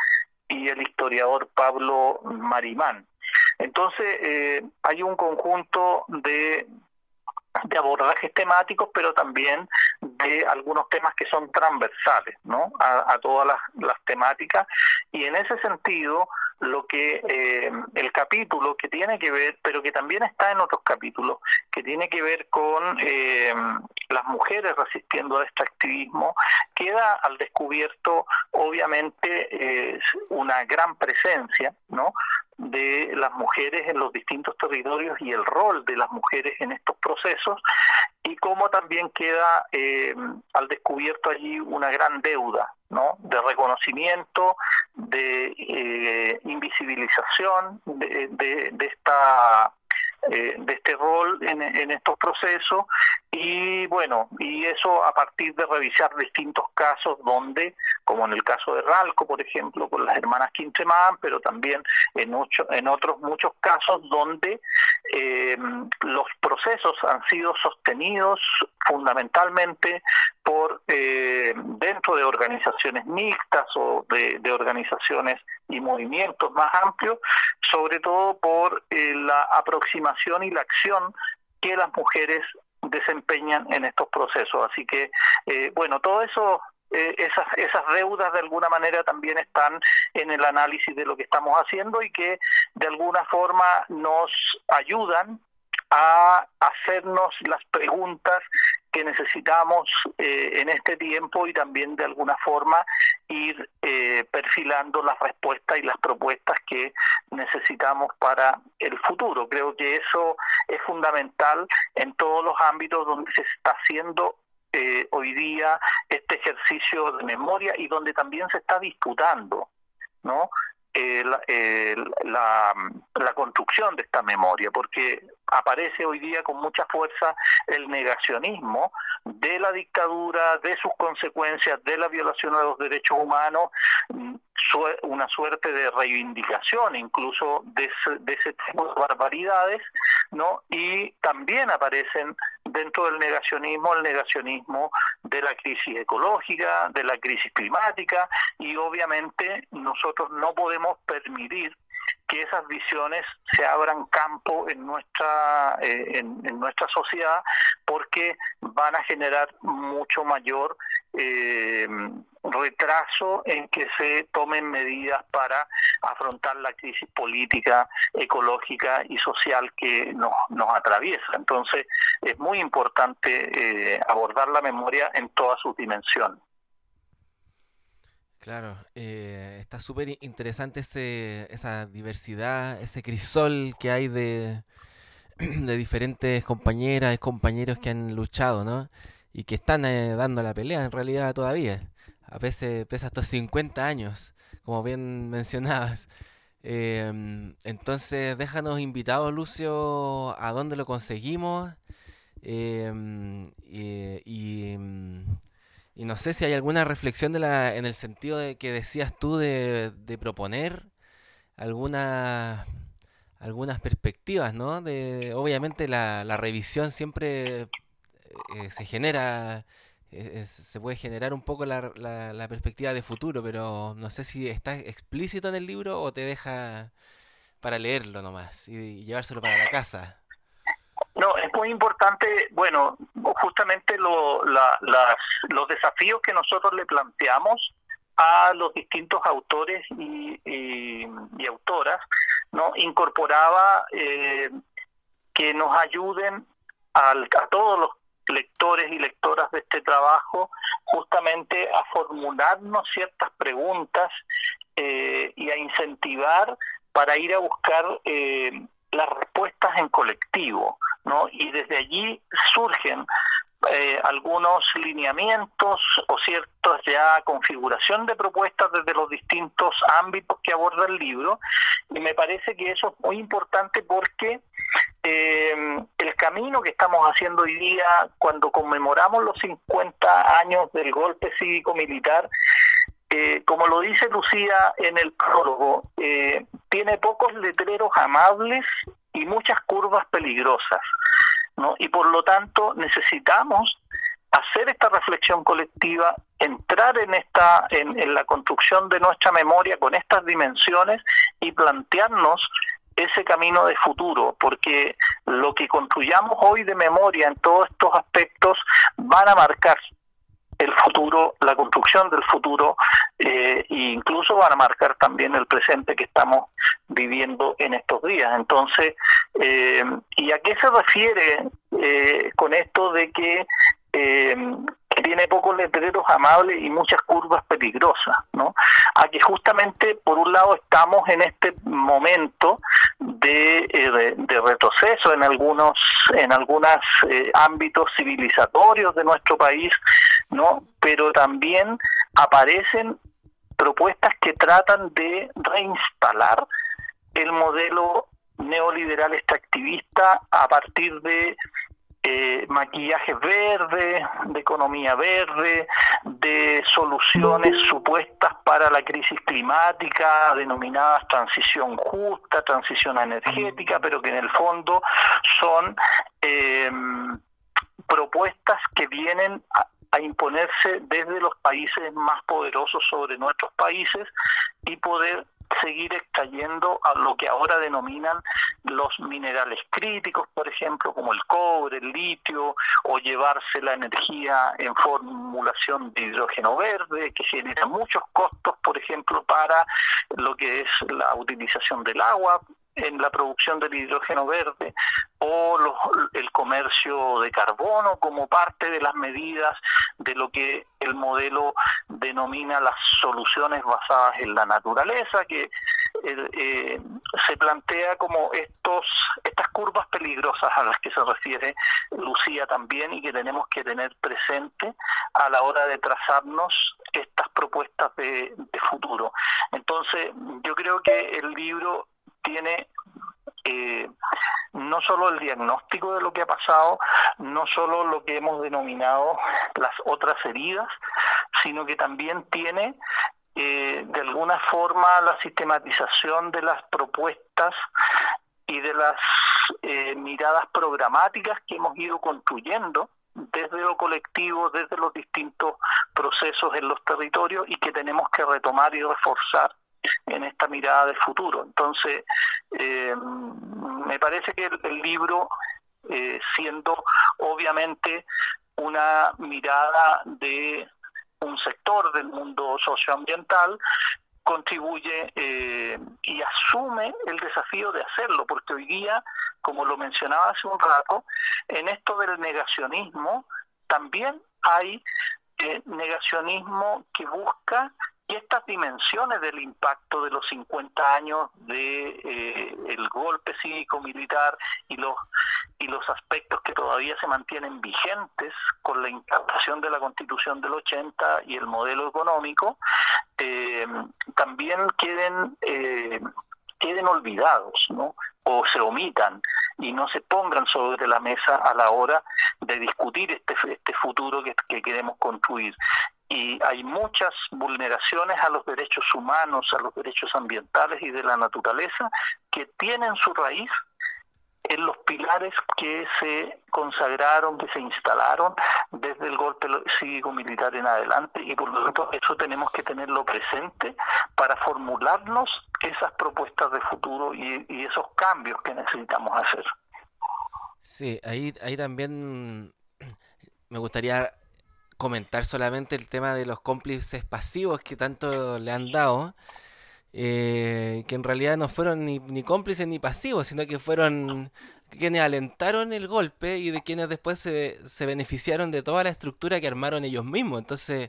y el historiador Pablo Marimán. Entonces, eh, hay un conjunto de, de abordajes temáticos, pero también de algunos temas que son transversales, ¿no?, a, a todas las, las temáticas, y en ese sentido, lo que eh, el capítulo que tiene que ver, pero que también está en otros capítulos, que tiene que ver con eh, las mujeres resistiendo al extractivismo, queda al descubierto, obviamente, eh, una gran presencia, ¿no?, de las mujeres en los distintos territorios y el rol de las mujeres en estos procesos, y cómo también queda eh, al descubierto allí una gran deuda, ¿no?, de reconocimiento, de eh, invisibilización de, de, de esta eh, de este rol en, en estos procesos, y bueno, y eso a partir de revisar distintos casos donde, como en el caso de Ralco, por ejemplo, con las hermanas Quintremán, pero también en, ocho, en otros muchos casos donde eh, los procesos han sido sostenidos fundamentalmente por eh, dentro de organizaciones mixtas o de, de organizaciones y movimientos más amplios, sobre todo por eh, la aproximación y la acción que las mujeres desempeñan en estos procesos. Así que, eh, bueno, todo eso, eh, esas, esas deudas de alguna manera también están en el análisis de lo que estamos haciendo y que de alguna forma nos ayudan a hacernos las preguntas que necesitamos eh, en este tiempo, y también de alguna forma ir eh, perfilando las respuestas y las propuestas que necesitamos para el futuro. Creo que eso es fundamental en todos los ámbitos donde se está haciendo eh, hoy día este ejercicio de memoria, y donde también se está disputando, ¿no?, El, el, la, la construcción de esta memoria, porque aparece hoy día con mucha fuerza el negacionismo de la dictadura, de sus consecuencias, de la violación a los derechos humanos, una suerte de reivindicación incluso de ese, de ese tipo de barbaridades, ¿no? Y también aparecen dentro del negacionismo el negacionismo de la crisis ecológica, de la crisis climática, y obviamente nosotros no podemos permitir que esas visiones se abran campo en nuestra eh, en, en nuestra sociedad, porque van a generar mucho mayor eh, retraso en que se tomen medidas para afrontar la crisis política, ecológica y social que nos, nos atraviesa. Entonces es muy importante eh, abordar la memoria en todas sus dimensiones. Claro, eh, está súper interesante ese, esa diversidad, ese crisol que hay de, de diferentes compañeras y compañeros que han luchado, ¿no? Y que están eh, dando la pelea en realidad todavía, a veces pese a estos cincuenta años, como bien mencionabas. Eh, entonces, déjanos invitados, Lucio, a dónde lo conseguimos, eh, y... y Y no sé si hay alguna reflexión de la, en el sentido de que decías tú de, de proponer alguna, algunas perspectivas, ¿no? De, obviamente la, la revisión siempre eh, se genera, eh, se puede generar un poco la, la, la perspectiva de futuro, pero no sé si está explícito en el libro o te deja para leerlo nomás y, y llevárselo para la casa. No, es muy importante, bueno, justamente lo, la, las, los desafíos que nosotros le planteamos a los distintos autores y, y, y autoras, ¿no? Incorporaba eh, que nos ayuden al, a todos los lectores y lectoras de este trabajo justamente a formularnos ciertas preguntas eh, y a incentivar para ir a buscar eh, las respuestas en colectivo, ¿no? Y desde allí surgen eh, algunos lineamientos o ciertas ya configuración de propuestas desde los distintos ámbitos que aborda el libro, y me parece que eso es muy importante porque eh, el camino que estamos haciendo hoy día cuando conmemoramos los cincuenta años del golpe cívico-militar, Eh, como lo dice Lucía en el prólogo, eh, tiene pocos letreros amables y muchas curvas peligrosas, ¿no? Y por lo tanto necesitamos hacer esta reflexión colectiva, entrar en esta en, en la construcción de nuestra memoria con estas dimensiones y plantearnos ese camino de futuro, porque lo que construyamos hoy de memoria en todos estos aspectos van a marcar el futuro, la construcción del futuro, eh, e incluso van a marcar también el presente que estamos viviendo en estos días. Entonces, eh, ¿y a qué se refiere eh, con esto de que eh, que tiene pocos letreros amables y muchas curvas peligrosas, ¿no? A que justamente, por un lado, estamos en este momento de, eh, de, de retroceso en algunos en algunos eh, ámbitos civilizatorios de nuestro país, ¿no? Pero también aparecen propuestas que tratan de reinstalar el modelo neoliberal extractivista a partir de Eh, maquillajes verdes, de economía verde, de soluciones supuestas para la crisis climática, denominadas transición justa, transición energética, pero que en el fondo son eh, propuestas que vienen a, a imponerse desde los países más poderosos sobre nuestros países y poder seguir extrayendo a lo que ahora denominan los minerales críticos, por ejemplo, como el cobre, el litio, o llevarse la energía en formulación de hidrógeno verde, que genera muchos costos, por ejemplo, para lo que es la utilización del agua en la producción del hidrógeno verde, o los, el comercio de carbono como parte de las medidas de lo que el modelo denomina las soluciones basadas en la naturaleza, que eh, eh, se plantea como estos estas curvas peligrosas a las que se refiere Lucía también, y que tenemos que tener presente a la hora de trazarnos estas propuestas de, de futuro. Entonces, yo creo que el libro tiene eh, no solo el diagnóstico de lo que ha pasado, no solo lo que hemos denominado las otras heridas, sino que también tiene eh, de alguna forma la sistematización de las propuestas y de las eh, miradas programáticas que hemos ido construyendo desde lo colectivo, desde los distintos procesos en los territorios, y que tenemos que retomar y reforzar en esta mirada del futuro. Entonces, eh, me parece que el, el libro, eh, siendo obviamente una mirada de un sector del mundo socioambiental, contribuye eh, y asume el desafío de hacerlo, porque hoy día, como lo mencionaba hace un rato, en esto del negacionismo también hay eh, negacionismo que busca y estas dimensiones del impacto de los cincuenta años de eh, el golpe cívico-militar y los y los aspectos que todavía se mantienen vigentes con la implantación de la Constitución del ochenta y el modelo económico, eh, también queden eh, queden olvidados, ¿no? O se omitan y no se pongan sobre la mesa a la hora de discutir este este futuro que, que queremos construir. Y hay muchas vulneraciones a los derechos humanos, a los derechos ambientales y de la naturaleza, que tienen su raíz en los pilares que se consagraron, que se instalaron desde el golpe cívico-militar en adelante, y por lo tanto eso tenemos que tenerlo presente para formularnos esas propuestas de futuro y, y esos cambios que necesitamos hacer. Sí, ahí, ahí también me gustaría comentar solamente el tema de los cómplices pasivos que tanto le han dado, eh, que en realidad no fueron ni, ni cómplices ni pasivos, sino que fueron quienes alentaron el golpe y de quienes después se, se beneficiaron de toda la estructura que armaron ellos mismos. Entonces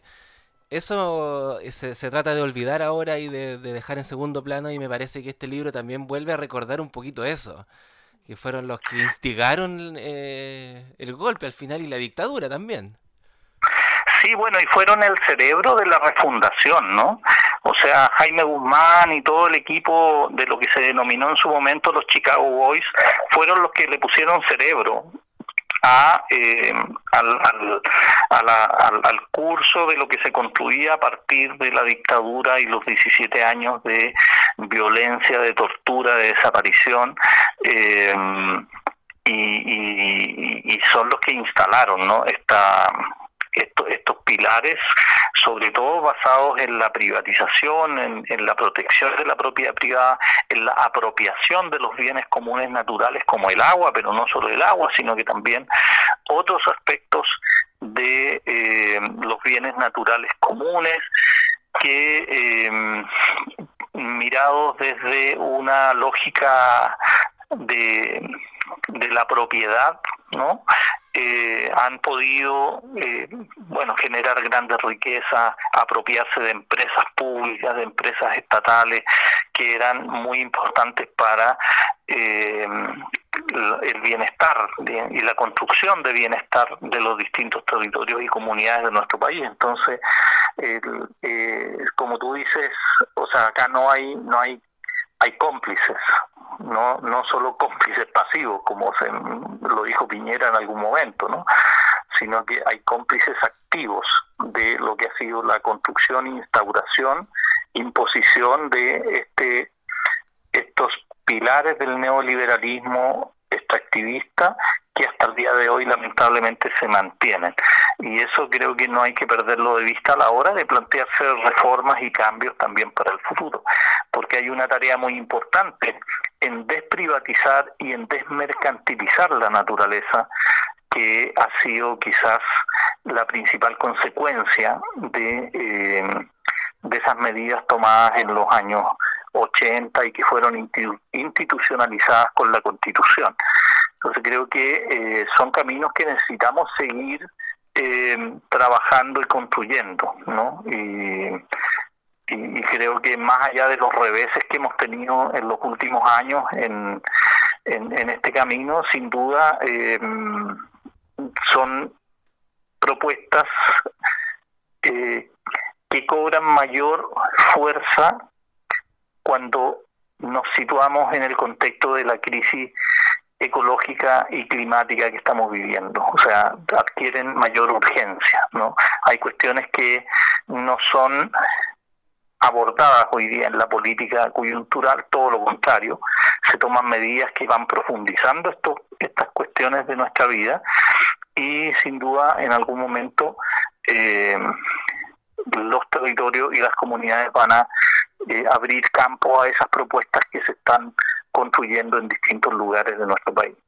eso se, se trata de olvidar ahora y de, de dejar en segundo plano, y me parece que este libro también vuelve a recordar un poquito eso, que fueron los que instigaron eh, el golpe al final y la dictadura también. Sí, bueno, y fueron el cerebro de la refundación, ¿no? O sea, Jaime Guzmán y todo el equipo de lo que se denominó en su momento los Chicago Boys fueron los que le pusieron cerebro a, eh, al, al, a la, al, al curso de lo que se construía a partir de la dictadura y los diecisiete años de violencia, de tortura, de desaparición. Eh, y, y, y son los que instalaron, ¿no? esta estos, estos pilares, sobre todo basados en la privatización, en, en la protección de la propiedad privada, en la apropiación de los bienes comunes naturales como el agua, pero no solo el agua, sino que también otros aspectos de eh, los bienes naturales comunes, que eh, mirados desde una lógica de, de la propiedad, ¿no? Eh, han podido eh, bueno, generar grandes riquezas, apropiarse de empresas públicas, de empresas estatales que eran muy importantes para eh, el bienestar y la construcción de bienestar de los distintos territorios y comunidades de nuestro país. Entonces, eh, eh, como tú dices, o sea, acá no hay no hay hay cómplices, no no solo cómplices pasivos, como se lo dijo Piñera en algún momento, ¿no? Sino que hay cómplices activos de lo que ha sido la construcción, instauración, imposición de este estos pilares del neoliberalismo extractivista que hasta el día de hoy lamentablemente se mantienen. Y eso creo que no hay que perderlo de vista a la hora de plantearse reformas y cambios también para el futuro, porque hay una tarea muy importante en desprivatizar y en desmercantilizar la naturaleza, que ha sido quizás la principal consecuencia de, eh, de esas medidas tomadas en los años ochenta y que fueron institucionalizadas con la Constitución. Entonces creo que eh, son caminos que necesitamos seguir eh, trabajando y construyendo, ¿no? Y, y, y creo que más allá de los reveses que hemos tenido en los últimos años en, en, en este camino, sin duda eh, son propuestas eh, que cobran mayor fuerza cuando nos situamos en el contexto de la crisis ecológica y climática que estamos viviendo. O sea, adquieren mayor urgencia, ¿no? Hay cuestiones que no son abordadas hoy día en la política coyuntural, todo lo contrario, se toman medidas que van profundizando esto, estas cuestiones de nuestra vida, y sin duda en algún momento eh, los territorios y las comunidades van a eh, abrir campo a esas propuestas que se están construyendo en distintos lugares de nuestro país.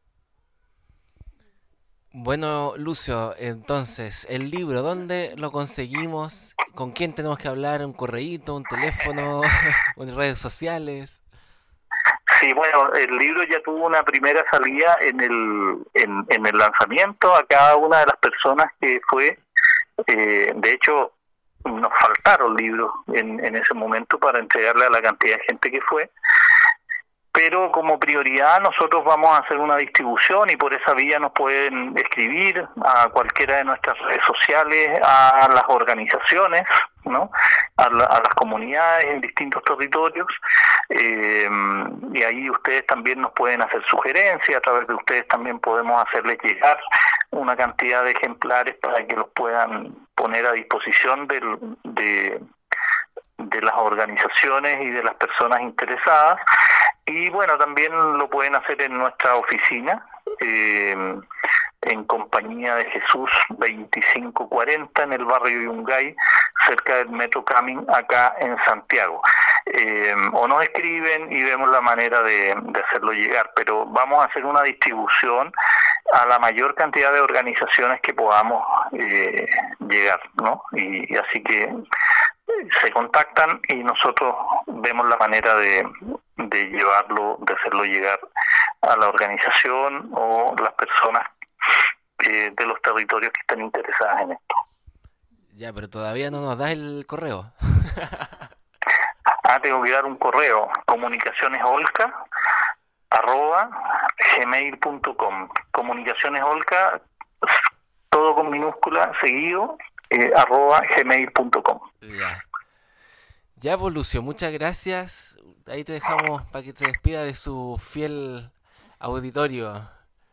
Bueno, Lucio, entonces, el libro, ¿dónde lo conseguimos? ¿Con quién tenemos que hablar? ¿Un correíto, un teléfono, en redes sociales? Sí, bueno, el libro ya tuvo una primera salida en el en, en el lanzamiento a cada una de las personas que fue. Eh, de hecho, nos faltaron libros en, en ese momento para entregarle a la cantidad de gente que fue. Pero como prioridad nosotros vamos a hacer una distribución y por esa vía nos pueden escribir a cualquiera de nuestras redes sociales, a las organizaciones, ¿no? A, la, a las comunidades en distintos territorios, eh, y ahí ustedes también nos pueden hacer sugerencias, a través de ustedes también podemos hacerles llegar una cantidad de ejemplares para que los puedan poner a disposición del, de, de las organizaciones y de las personas interesadas. Y bueno, también lo pueden hacer en nuestra oficina, eh, en Compañía de Jesús veinticinco cuarenta, en el barrio Yungay, cerca del Metro Camin, acá en Santiago. Eh, o nos escriben y vemos la manera de, de hacerlo llegar, pero vamos a hacer una distribución a la mayor cantidad de organizaciones que podamos eh, llegar, ¿no? Y, y así que se contactan y nosotros vemos la manera de, de llevarlo, de hacerlo llegar a la organización o las personas eh, de los territorios que estén interesadas en esto. Ya, pero todavía no nos da el correo. Ah, tengo que dar un correo, comunicacionesolca arroba gmail punto com. Comunicacionesolca, todo con minúscula, seguido, eh, arroba gmail punto com. Ya. Ya, pues, Lucio, muchas gracias. Ahí te dejamos para que te despida de su fiel auditorio.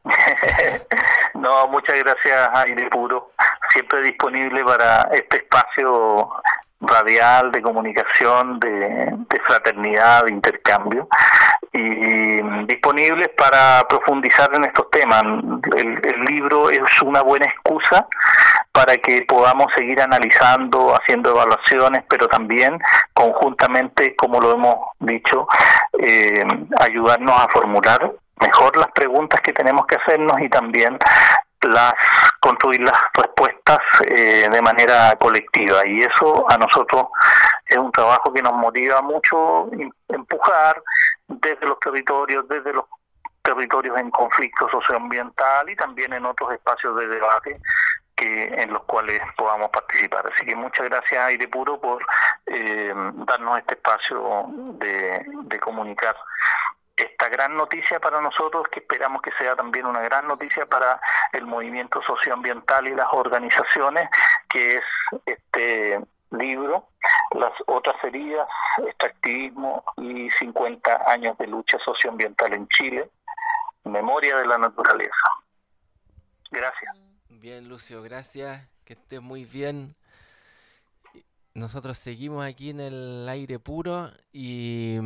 No, muchas gracias, Aire Puro. Siempre disponible para este espacio radial de comunicación, de, de fraternidad, de intercambio. y disponibles para profundizar en estos temas. El, el libro es una buena excusa para que podamos seguir analizando, haciendo evaluaciones, pero también conjuntamente, como lo hemos dicho, eh, ayudarnos a formular mejor las preguntas que tenemos que hacernos y también las construir las respuestas eh, de manera colectiva, y eso a nosotros es un trabajo que nos motiva mucho empujar desde los territorios, desde los territorios en conflicto socioambiental y también en otros espacios de debate que en los cuales podamos participar. Así que muchas gracias, Aire Puro, por eh, darnos este espacio de, de comunicar esta gran noticia para nosotros, que esperamos que sea también una gran noticia para el movimiento socioambiental y las organizaciones, que es este libro, Las otras heridas, extractivismo y cincuenta años de lucha socioambiental en Chile, memoria de la naturaleza. Gracias. Bien, Lucio, gracias, que estés muy bien. Nosotros seguimos aquí en el Aire Puro y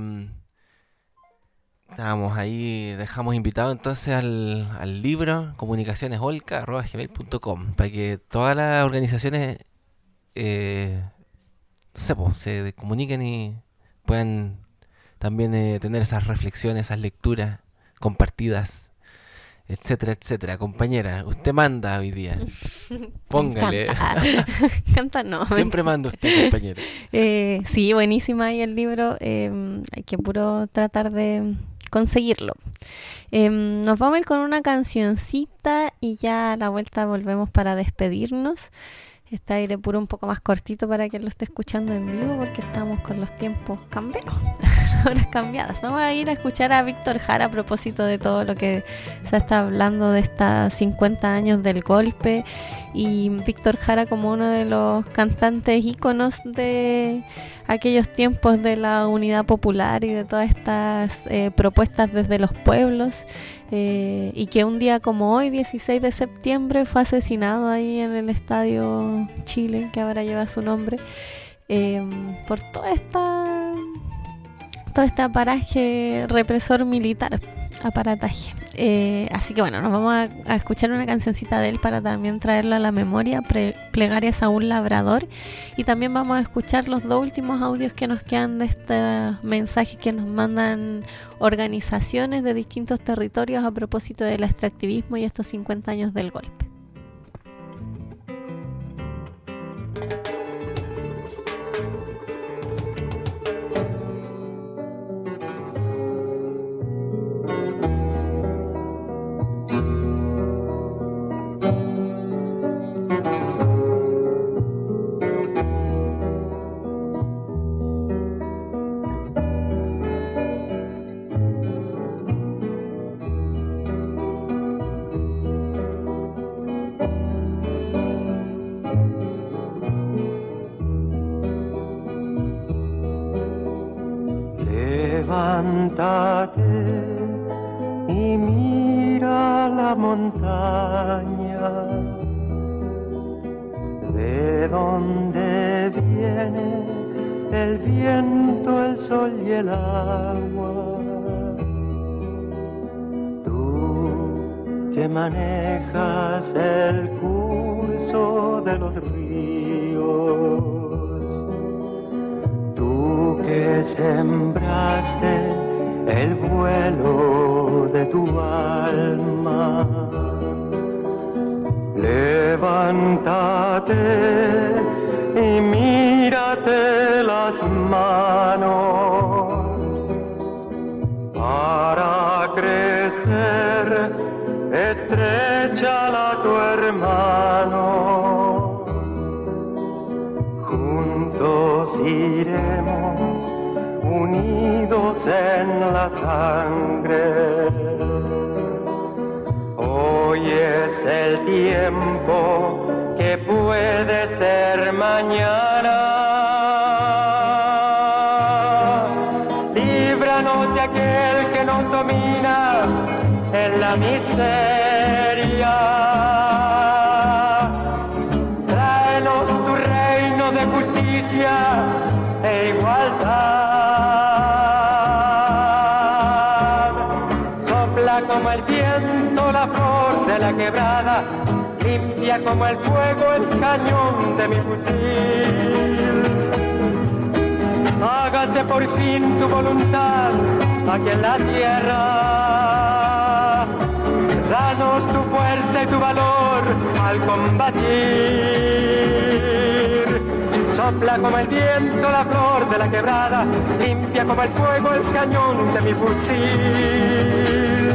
estábamos ahí, dejamos invitado entonces al, al libro comunicaciones olca arroba gmail punto com para que todas las organizaciones eh, no sé, pues, se comuniquen y puedan también eh, tener esas reflexiones, esas lecturas compartidas, etcétera, etcétera. Compañera, usted manda hoy día. Póngale. Canta no. Siempre manda usted, compañera. Eh, sí, buenísima ahí el libro. Eh, hay que puro tratar de conseguirlo. Eh, nos vamos a ir con una cancioncita y ya a la vuelta volvemos para despedirnos. Este Aire Puro un poco más cortito para quien lo esté escuchando en vivo, porque estamos con los tiempos cambiados, las horas cambiadas. Vamos a ir a escuchar a Víctor Jara a propósito de todo lo que se está hablando de estos cincuenta años del golpe, y Víctor Jara como uno de los cantantes íconos de aquellos tiempos de la unidad popular y de todas estas eh, propuestas desde los pueblos, eh, y que un día como hoy, dieciséis de septiembre, fue asesinado ahí en el Estadio Chile, que ahora lleva su nombre, eh, por toda esta todo este aparaje represor militar, aparataje. Eh, así que bueno, nos vamos a, a escuchar una cancioncita de él para también traerla a la memoria, pre, Plegarias a un labrador, y también vamos a escuchar los dos últimos audios que nos quedan de estos mensajes que nos mandan organizaciones de distintos territorios a propósito del extractivismo y estos cincuenta años del golpe. Levántate y mira la montaña, de donde viene el viento, el sol y el agua. Tú que manejas el curso de los ríos, que sembraste el vuelo de tu alma, levántate y mírate las manos para crecer, estréchala a tu hermano, juntos iremos unidos en la sangre. Hoy es el tiempo que puede ser mañana. Líbranos de aquel que nos domina en la miseria. Tráenos tu reino de justicia e igualdad. quebrada, limpia como el fuego el cañón de mi fusil. Hágase por fin tu voluntad aquí en la tierra. Danos tu fuerza y tu valor al combatir. Sopla como el viento la flor de la quebrada, limpia como el fuego el cañón de mi fusil.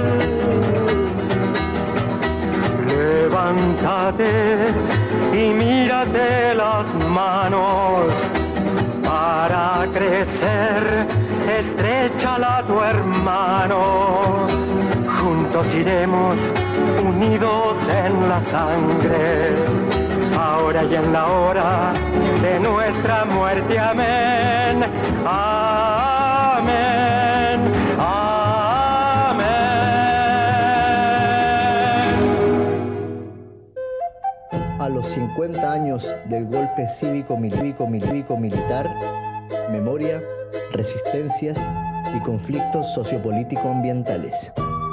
Levántate y mírate las manos para crecer, estréchala a tu hermano. Juntos iremos unidos en la sangre, ahora y en la hora de nuestra muerte. Amén, amén, amén. A los cincuenta años del golpe cívico-militar, memoria, resistencias y conflictos sociopolítico-ambientales.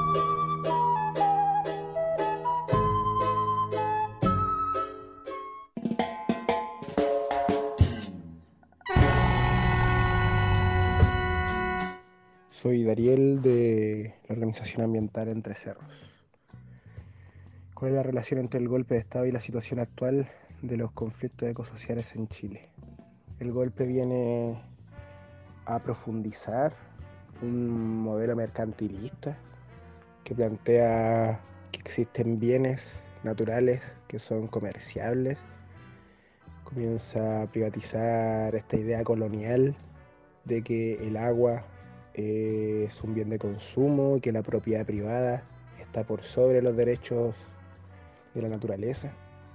Soy Dariel de la organización ambiental Entre Cerros. ¿Cuál es la relación entre el golpe de Estado y la situación actual de los conflictos ecosociales en Chile? El golpe viene a profundizar un modelo mercantilista que plantea que existen bienes naturales que son comerciables. Comienza a privatizar esta idea colonial de que el agua eh, es un bien de consumo y que la propiedad privada está por sobre los derechos de la naturaleza.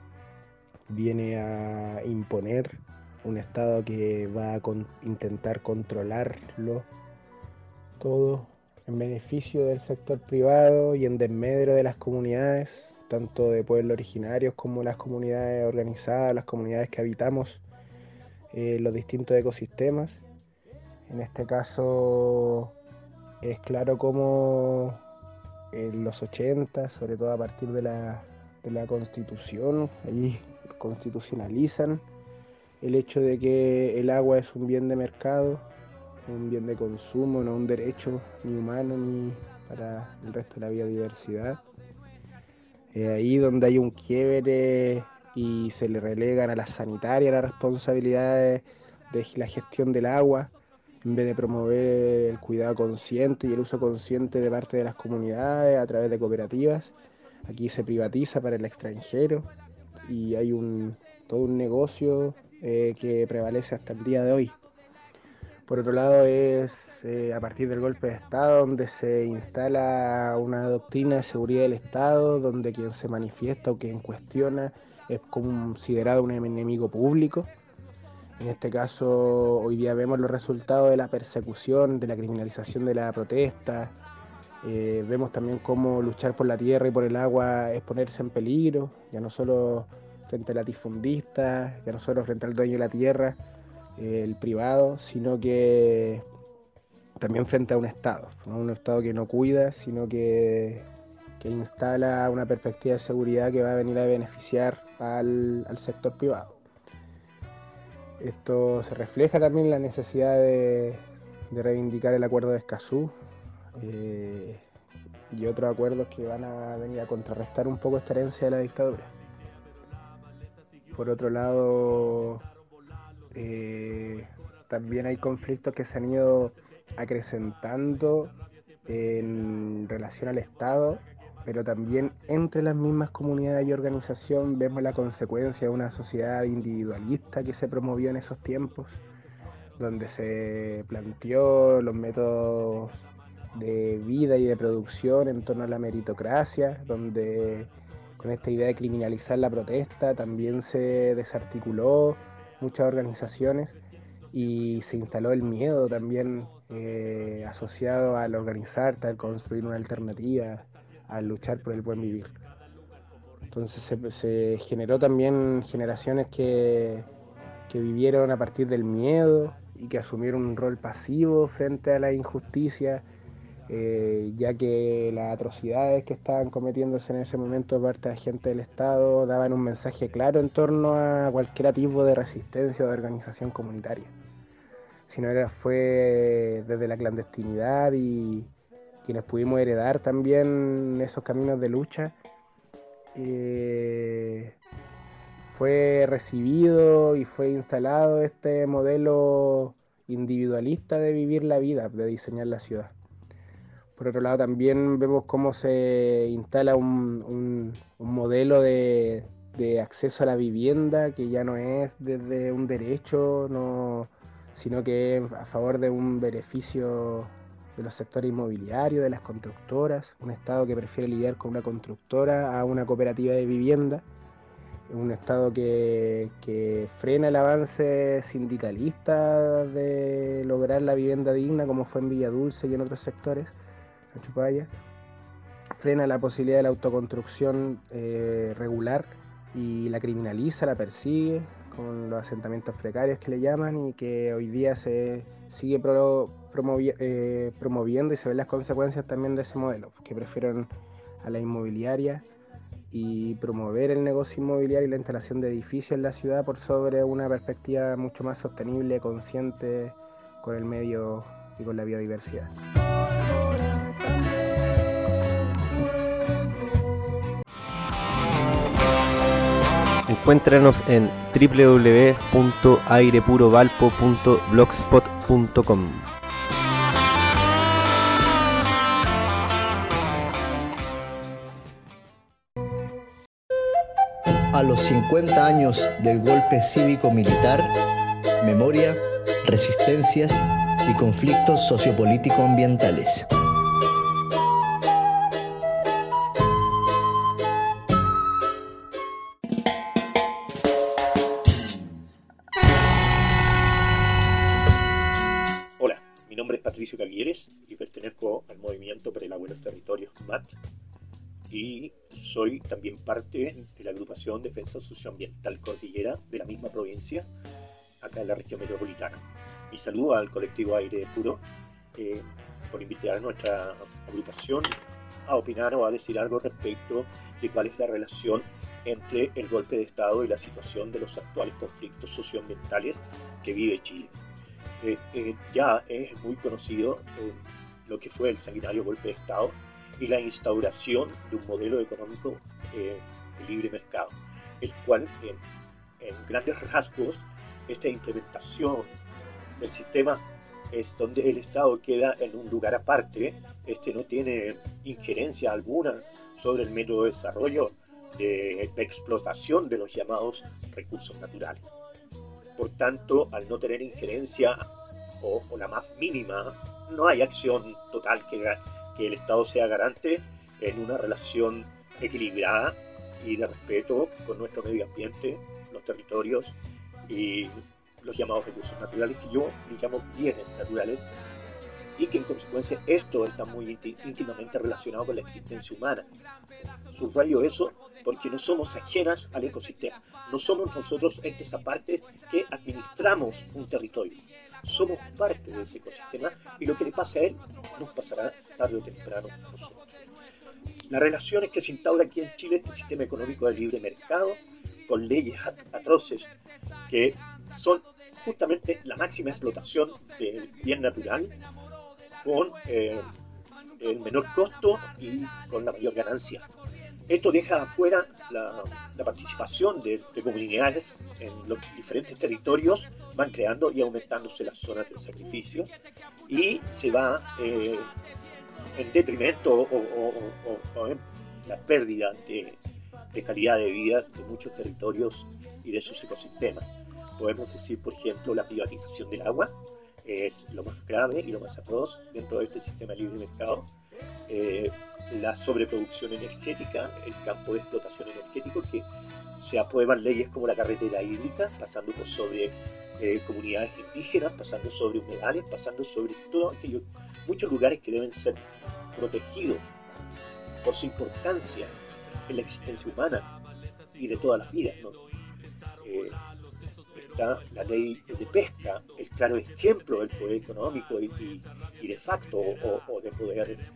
Viene a imponer un Estado que va a con- intentar controlarlo todo en beneficio del sector privado y en desmedro de las comunidades, tanto de pueblos originarios como las comunidades organizadas, las comunidades que habitamos eh, los distintos ecosistemas. En este caso es claro cómo en los ochenta, sobre todo a partir de la, de la Constitución, ahí constitucionalizan el hecho de que el agua es un bien de mercado, un bien de consumo, no un derecho ni humano ni para el resto de la biodiversidad. Eh, ahí donde hay un quiebre y se le relegan a la sanitaria las responsabilidades de la gestión del agua, en vez de promover el cuidado consciente y el uso consciente de parte de las comunidades a través de cooperativas. Aquí se privatiza para el extranjero y hay un, todo un negocio eh, que prevalece hasta el día de hoy. Por otro lado es eh, a partir del golpe de Estado donde se instala una doctrina de seguridad del Estado, donde quien se manifiesta o quien cuestiona es considerado un enemigo público. En este caso, hoy día vemos los resultados de la persecución, de la criminalización de la protesta. Eh, vemos también cómo luchar por la tierra y por el agua es ponerse en peligro, ya no solo frente al latifundista, ya no solo frente al dueño de la tierra, eh, el privado, sino que también frente a un Estado, no un Estado que no cuida, sino que, que instala una perspectiva de seguridad que va a venir a beneficiar al, al sector privado. Esto se refleja también en la necesidad de, de reivindicar el acuerdo de Escazú eh, y otros acuerdos que van a venir a contrarrestar un poco esta herencia de la dictadura. Por otro lado, eh, también hay conflictos que se han ido acrecentando en relación al Estado, pero también entre las mismas comunidades y organización vemos la consecuencia de una sociedad individualista que se promovió en esos tiempos, donde se planteó los métodos de vida y de producción en torno a la meritocracia, donde con esta idea de criminalizar la protesta también se desarticuló muchas organizaciones y se instaló el miedo también eh, asociado al organizarte, al construir una alternativa, al luchar por el buen vivir. Entonces se, se generó también generaciones que, que vivieron a partir del miedo y que asumieron un rol pasivo frente a la injusticia eh, ya que las atrocidades que estaban cometiéndose en ese momento por parte de agentes del Estado daban un mensaje claro en torno a cualquier tipo de resistencia o de organización comunitaria. Si no era, fue desde la clandestinidad y quienes pudimos heredar también esos caminos de lucha, eh, fue recibido y fue instalado este modelo individualista de vivir la vida, de diseñar la ciudad. Por otro lado, también vemos cómo se instala un, un, un modelo de, de acceso a la vivienda que ya no es desde un derecho, no, sino que es a favor de un beneficio de los sectores inmobiliarios, de las constructoras, un Estado que prefiere lidiar con una constructora a una cooperativa de vivienda, un Estado que, que frena el avance sindicalista de lograr la vivienda digna, como fue en Villa Dulce y en otros sectores, en Chupaya, frena la posibilidad de la autoconstrucción eh, regular y la criminaliza, la persigue con los asentamientos precarios que le llaman, y que hoy día se sigue pro, promovi eh, promoviendo, y se ven las consecuencias también de ese modelo, que prefieren a la inmobiliaria y promover el negocio inmobiliario y la instalación de edificios en la ciudad por sobre una perspectiva mucho más sostenible, consciente con el medio y con la biodiversidad. Encuéntranos en doble u doble u doble u punto aire puro valpo punto blogspot punto com. A los cincuenta años del golpe cívico-militar, memoria, resistencias y conflictos sociopolítico-ambientales. Hola, mi nombre es Patricio Caguieres y pertenezco al Movimiento para el Agua y los Territorios, M A T, y soy también parte de la agrupación Defensa Socioambiental Cordillera de la misma provincia, acá en la región metropolitana. Mi saludo al colectivo Aire Puro eh, por invitar a nuestra agrupación a opinar o a decir algo respecto de cuál es la relación entre el golpe de Estado y la situación de los actuales conflictos socioambientales que vive Chile. Eh, eh, ya es muy conocido eh, lo que fue el sanguinario golpe de Estado y la instauración de un modelo económico eh, de libre mercado, el cual en, en grandes rasgos esta implementación del sistema es donde el Estado queda en un lugar aparte, este no tiene injerencia alguna sobre el método de desarrollo de, de explotación de los llamados recursos naturales. Por tanto, al no tener injerencia o, o la más mínima, no hay acción total que, que el Estado sea garante en una relación equilibrada y de respeto con nuestro medio ambiente, los territorios y los llamados recursos naturales, que yo les llamo bienes naturales, y que en consecuencia esto está muy íntimamente relacionado con la existencia humana. Subrayo eso porque no somos ajenas al ecosistema, no somos nosotros entes aparte que administramos un territorio, somos parte de ese ecosistema y lo que le pasa a él nos pasará tarde o temprano a nosotros. Las relaciones que se instaura aquí en Chile, este sistema económico de libre mercado, con leyes atroces que son justamente la máxima explotación del bien natural, con eh, el menor costo y con la mayor ganancia. Esto deja afuera la, la participación de, de comunidades en los diferentes territorios, van creando y aumentándose las zonas de sacrificio, y se va eh, en detrimento o, o, o, o en la pérdida de, de calidad de vida de muchos territorios y de sus ecosistemas. Podemos decir, por ejemplo, la privatización del agua es lo más grave y lo más atroz dentro de este sistema de libre mercado. Eh, la sobreproducción energética, el campo de explotación energético, que se aprueban leyes como la carretera hídrica, pasando por sobre eh, comunidades indígenas, pasando sobre humedales, pasando sobre todo aquellos, muchos lugares que deben ser protegidos por su importancia en la existencia humana y de todas las vidas, ¿no? Eh, vista, la ley de pesca, el claro ejemplo del poder económico y, y, y de facto o, o de poder de,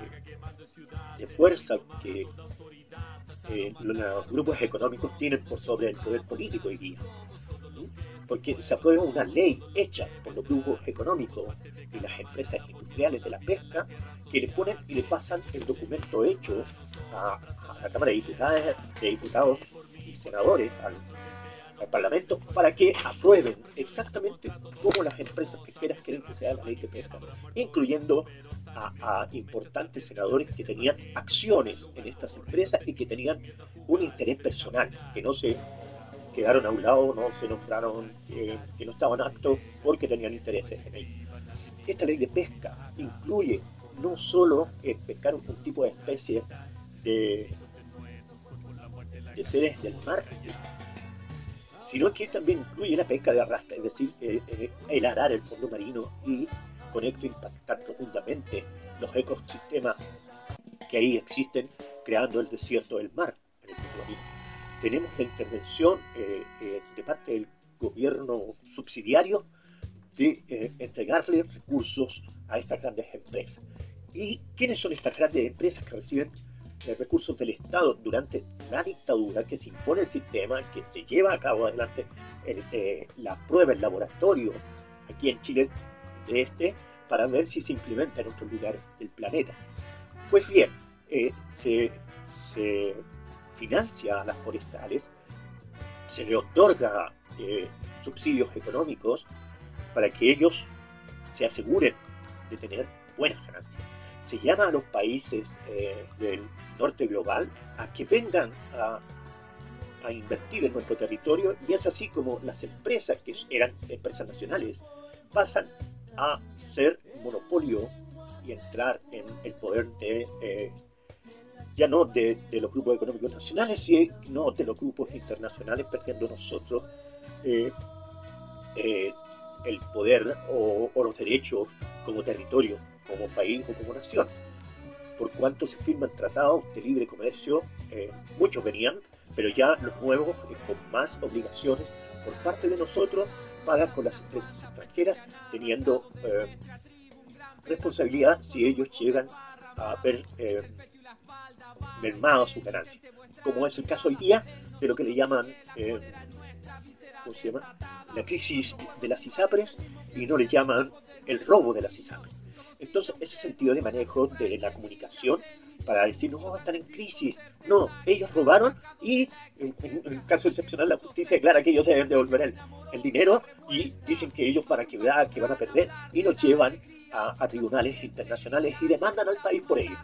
de fuerza que eh, los grupos económicos tienen por sobre el poder político hoy día. Porque se aprueba una ley hecha por los grupos económicos y las empresas industriales de la pesca que le ponen y le pasan el documento hecho a, a la Cámara de Diputados, de Diputados y Senadores, al, al Parlamento, para que aprueben exactamente cómo las empresas pesqueras quieren que sea la ley de pesca, incluyendo a, a importantes senadores que tenían acciones en estas empresas y que tenían un interés personal, que no se quedaron a un lado, no se nombraron, eh, que no estaban aptos porque tenían intereses en ello. Esta ley de pesca incluye no solo el pescar un, un tipo de especie de, de seres del mar, sino que también incluye la pesca de arrastre, es decir, el, el, el arar el fondo marino y con esto impactar profundamente los ecosistemas que ahí existen, creando el desierto del mar en el fondo marino. Tenemos la intervención eh, eh, de parte del gobierno subsidiario de eh, entregarle recursos a estas grandes empresas. ¿Y quiénes son estas grandes empresas que reciben eh, recursos del Estado durante la dictadura, que se impone el sistema, que se lleva a cabo adelante el, eh, la prueba en laboratorio aquí en Chile de este, para ver si se implementa en otros lugares del planeta? Pues bien, eh, se... se financia a las forestales, se le otorga eh, subsidios económicos para que ellos se aseguren de tener buenas ganancias. Se llama a los países eh, del norte global a que vengan a, a invertir en nuestro territorio, y es así como las empresas, que eran empresas nacionales, pasan a ser monopolio y entrar en el poder de eh, ya no de, de los grupos económicos nacionales, sino de los grupos internacionales, perdiendo nosotros eh, eh, el poder o, o los derechos como territorio, como país o como nación. Por cuanto se firman tratados de libre comercio, eh, muchos venían, pero ya los nuevos eh, con más obligaciones por parte de nosotros para con las empresas extranjeras, teniendo eh, responsabilidad si ellos llegan a ver eh, mermado sus ganancias, como es el caso hoy día de lo que le llaman eh, ¿cómo se llama? La crisis de las ISAPRES, y no le llaman el robo de las ISAPRES. Entonces, ese sentido de manejo de la comunicación para decir, no, están en crisis, no, ellos robaron, y en, en, en caso excepcional la justicia declara que ellos deben devolver el, el dinero, y dicen que ellos van a quebrar, que van a perder, y nos llevan a, a tribunales internacionales y demandan al país por ello.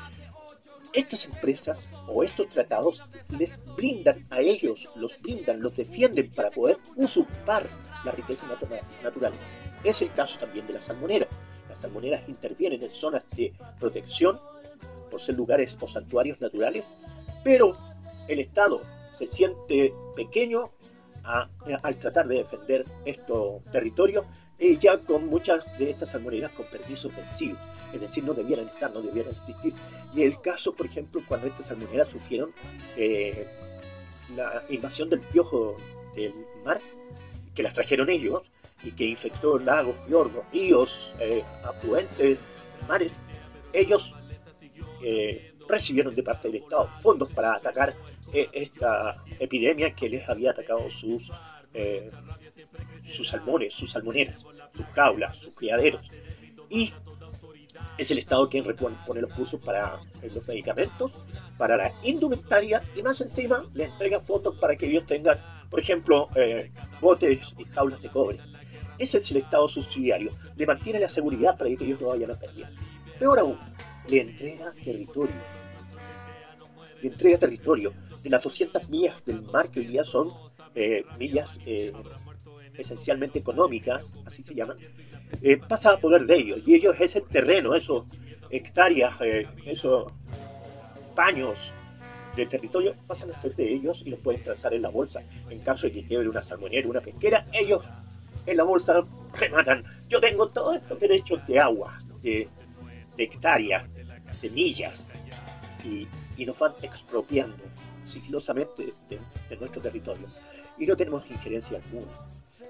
Estas empresas o estos tratados les brindan a ellos, los brindan, los defienden para poder usurpar la riqueza natural. Es el caso también de las salmoneras. Las salmoneras intervienen en zonas de protección por ser lugares o santuarios naturales, pero el Estado se siente pequeño a, al tratar de defender estos territorios, y ya con muchas de estas salmoneras con permisos vencidos. Es decir, no debieran estar, no debieran existir. Y el caso, por ejemplo, cuando estas salmoneras sufrieron eh, la invasión del piojo del mar, que las trajeron ellos, y que infectó lagos, fiordos, ríos, eh, afluentes, mares, ellos eh, recibieron de parte del Estado fondos para atacar eh, esta epidemia que les había atacado sus, eh, sus salmones, sus salmoneras, sus jaulas, sus criaderos. Y es el Estado quien pone los cursos para los medicamentos, para la indumentaria, y más encima le entrega fondos para que ellos tengan, por ejemplo, eh, botes y jaulas de cobre. Ese es el Estado subsidiario. Le mantiene la seguridad para que ellos no vayan a perder. Peor aún, le entrega territorio. Le entrega territorio. De las doscientas millas del mar, que hoy día son eh, millas eh, esencialmente económicas, así se llaman, eh, pasa a poder de ellos. Y ellos, ese terreno, esos hectáreas, eh, esos paños de territorio, pasan a ser de ellos y los pueden transar en la bolsa. En caso de que quiebre una salmonera, una pesquera, ellos en la bolsa rematan. Yo tengo todos estos derechos de agua, de, de hectáreas, de millas, y, y nos van expropiando sigilosamente de, de nuestro territorio. Y no tenemos injerencia alguna.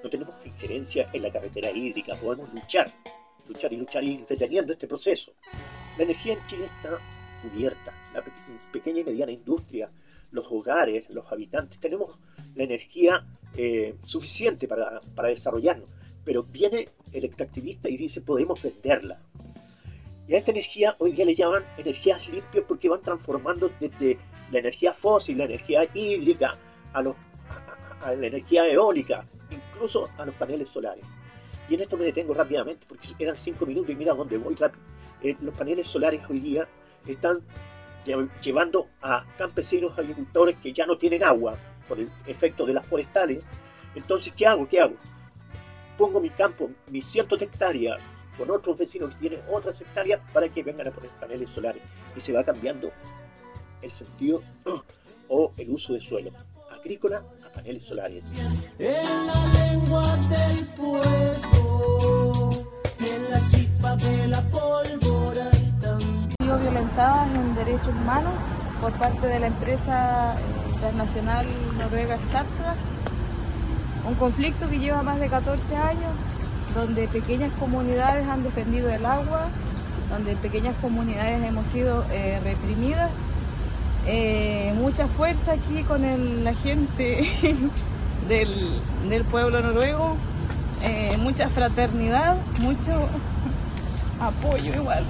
no tenemos injerencia en la carretera hídrica, podemos luchar, luchar y luchar y ir deteniendo este proceso. La energía en Chile está cubierta, la pe pequeña y mediana industria, los hogares, los habitantes, tenemos la energía eh, suficiente para, para desarrollarnos, pero viene el extractivista y dice podemos venderla. Y a esta energía hoy día le llaman energías limpias porque van transformando desde la energía fósil, la energía hídrica, a, los, a, a la energía eólica, incluso a los paneles solares. Y en esto me detengo rápidamente porque eran cinco minutos y mira dónde voy rápido. Eh, los paneles solares hoy día están llevando a campesinos, agricultores que ya no tienen agua por el efecto de las forestales. Entonces, ¿qué hago? ¿Qué hago? Pongo mi campo, mis cientos de hectáreas, con otros vecinos que tienen otras hectáreas para que vengan a poner paneles solares. Y se va cambiando el sentido o el uso de suelo agrícola a paneles solares. En la lengua del fuego, en la chispa de la pólvora y también violentadas en derechos humanos por parte de la empresa transnacional noruega Statkraft, un conflicto que lleva más de catorce años, donde pequeñas comunidades han defendido el agua, donde pequeñas comunidades hemos sido eh, reprimidas. Eh, mucha fuerza aquí con el, la gente del, del pueblo noruego, eh, mucha fraternidad, mucho apoyo igual.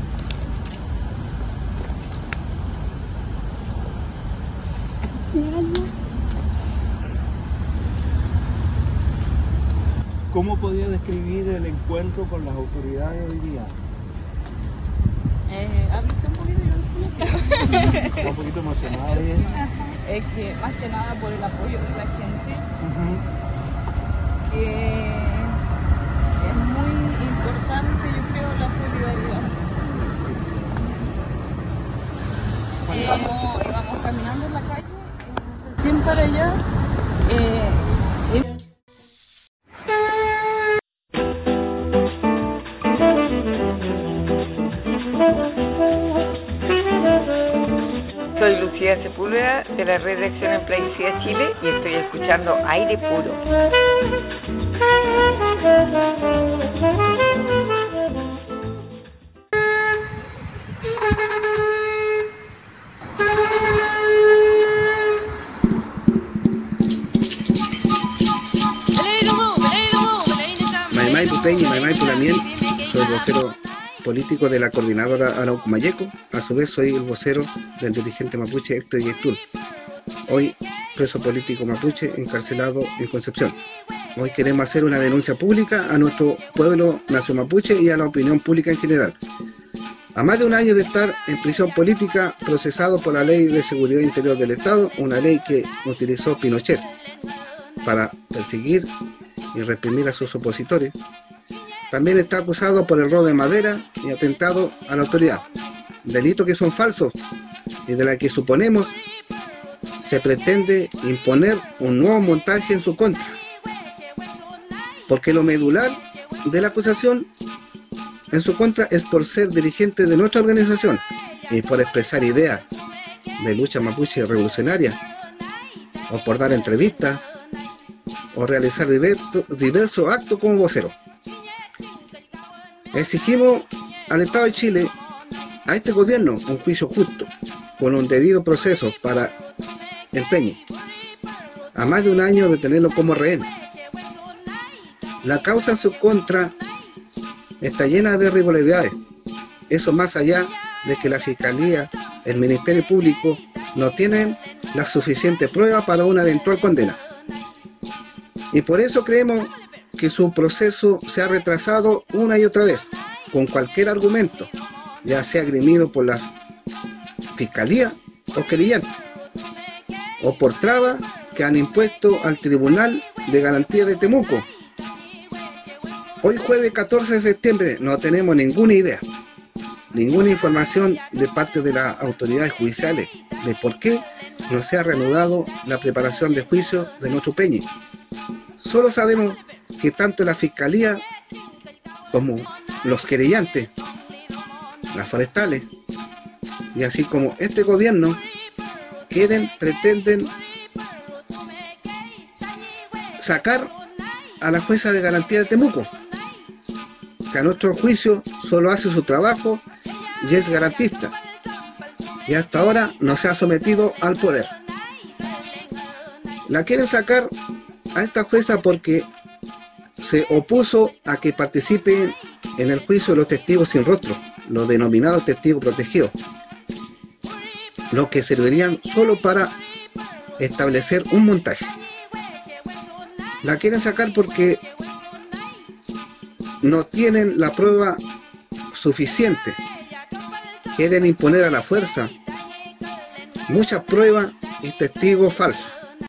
¿Cómo podía describir el encuentro con las autoridades hoy día? Eh, ¿Hablaste un poquito? Yo no un poquito emocionada. Es que más que nada por el apoyo de la gente, uh-huh. que es muy importante, yo creo, la solidaridad. Bueno. Íbamos, íbamos caminando en la calle, recién para allá. Eh, Soy Lucía Sepúlveda de la Red de Acción en Plaguicida Chile y estoy escuchando Aire Puro. Maimai Pupeñi, Maimai Pulamiel, soy el vocero político de la coordinadora Arauco Mayeco, a su vez soy el vocero del dirigente mapuche Héctor Yaitul, hoy preso político mapuche encarcelado en Concepción. Hoy queremos hacer una denuncia pública a nuestro pueblo nación mapuche y a la opinión pública en general. A más de un año de estar en prisión política, procesado por la Ley de Seguridad Interior del Estado, una ley que utilizó Pinochet para perseguir y reprimir a sus opositores. También está acusado por el robo de madera y atentado a la autoridad, delitos que son falsos y de la que suponemos se pretende imponer un nuevo montaje en su contra, porque lo medular de la acusación en su contra es por ser dirigente de nuestra organización y por expresar ideas de lucha mapuche revolucionaria, o por dar entrevistas o realizar diversos, diversos actos como vocero. Exigimos al Estado de Chile, a este gobierno, un juicio justo, con un debido proceso para Empeñi, a más de un año de tenerlo como rehén. La causa en su contra está llena de irregularidades, eso más allá de que la Fiscalía, el Ministerio Público, no tienen la suficiente prueba para una eventual condena. Y por eso creemos que su proceso se ha retrasado una y otra vez, con cualquier argumento, ya sea agremido por la Fiscalía o querellante, o por trabas que han impuesto al Tribunal de Garantía de Temuco. Hoy jueves catorce de septiembre no tenemos ninguna idea, ninguna información de parte de las autoridades judiciales de por qué no se ha reanudado la preparación de juicio de nuestro Peñi. Solo sabemos que tanto la Fiscalía como los querellantes, las forestales, y así como este gobierno, quieren, pretenden sacar a la jueza de garantía de Temuco, que a nuestro juicio solo hace su trabajo y es garantista, y hasta ahora no se ha sometido al poder. La quieren sacar a esta jueza porque se opuso a que participen en el juicio de los testigos sin rostro, los denominados testigos protegidos, los que servirían solo para establecer un montaje. La quieren sacar porque no tienen la prueba suficiente. Quieren imponer a la fuerza muchas pruebas y testigos falsos.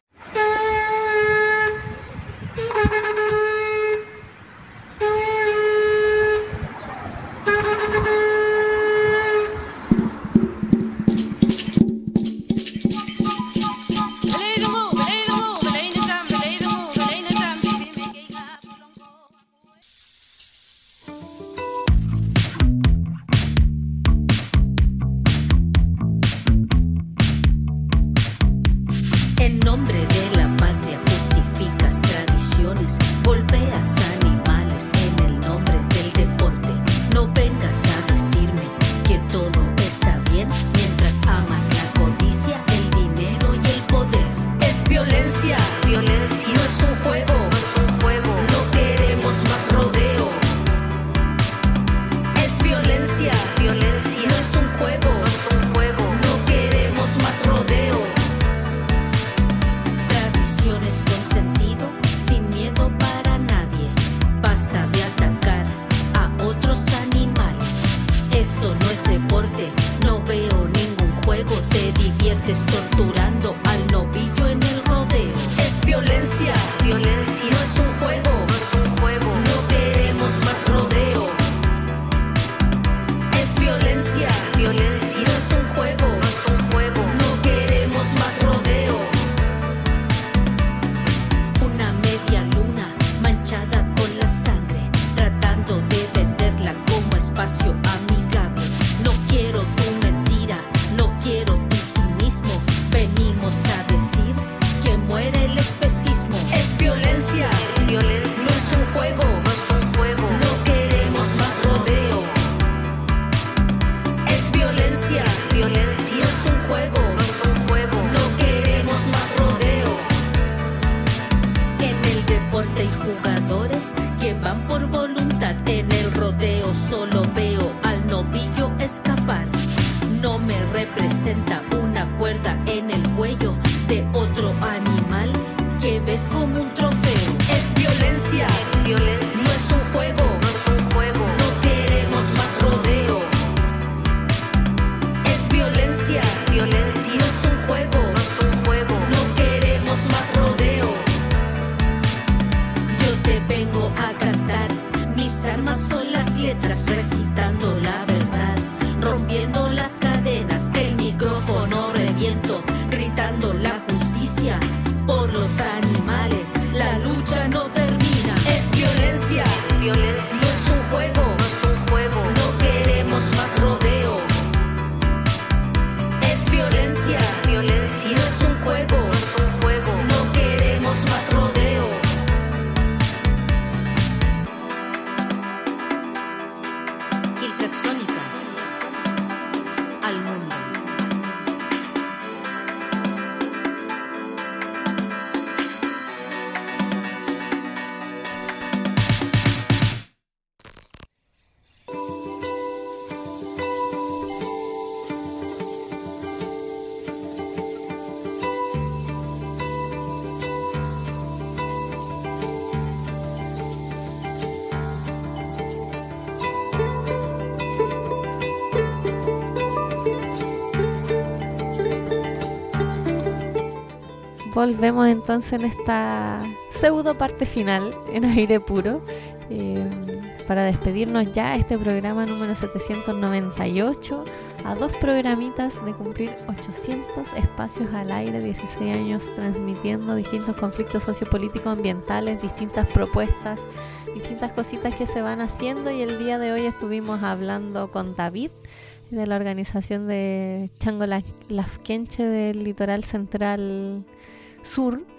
Volvemos entonces en esta pseudo parte final en aire puro eh, para despedirnos ya este programa número setecientos noventa y ocho, a dos programitas de cumplir ochocientos espacios al aire, dieciséis años transmitiendo distintos conflictos sociopolíticos ambientales, distintas propuestas, distintas cositas que se van haciendo, y el día de hoy estuvimos hablando con David de la organización de Chango Lafkenche del Litoral Central Sur,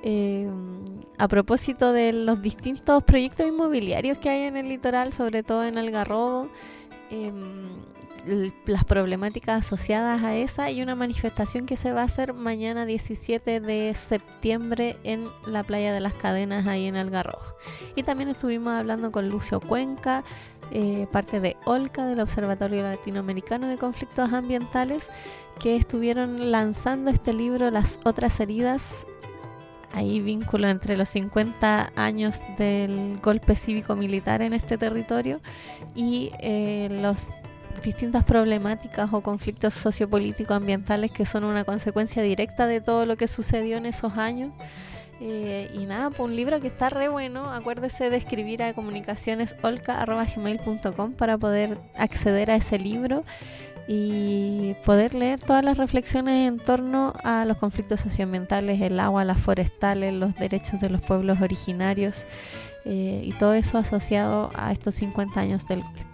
eh, a propósito de los distintos proyectos inmobiliarios que hay en el litoral, sobre todo en Algarrobo, eh, las problemáticas asociadas a esa, y una manifestación que se va a hacer mañana diecisiete de septiembre en la playa de las Cadenas, ahí en Algarrobo. Y también estuvimos hablando con Lucio Cuenca, eh, parte de OLCA, del Observatorio Latinoamericano de Conflictos Ambientales, que estuvieron lanzando este libro, Las Otras Heridas. Ahí vínculo entre los cincuenta años del golpe cívico-militar en este territorio y eh, los distintas problemáticas o conflictos sociopolíticos ambientales que son una consecuencia directa de todo lo que sucedió en esos años. Eh, y nada, pues un libro que está re bueno. Acuérdese de escribir a comunicaciones olca arroba gmail punto com para poder acceder a ese libro y poder leer todas las reflexiones en torno a los conflictos socioambientales, el agua, las forestales, los derechos de los pueblos originarios, eh, y todo eso asociado a estos cincuenta años del golpe.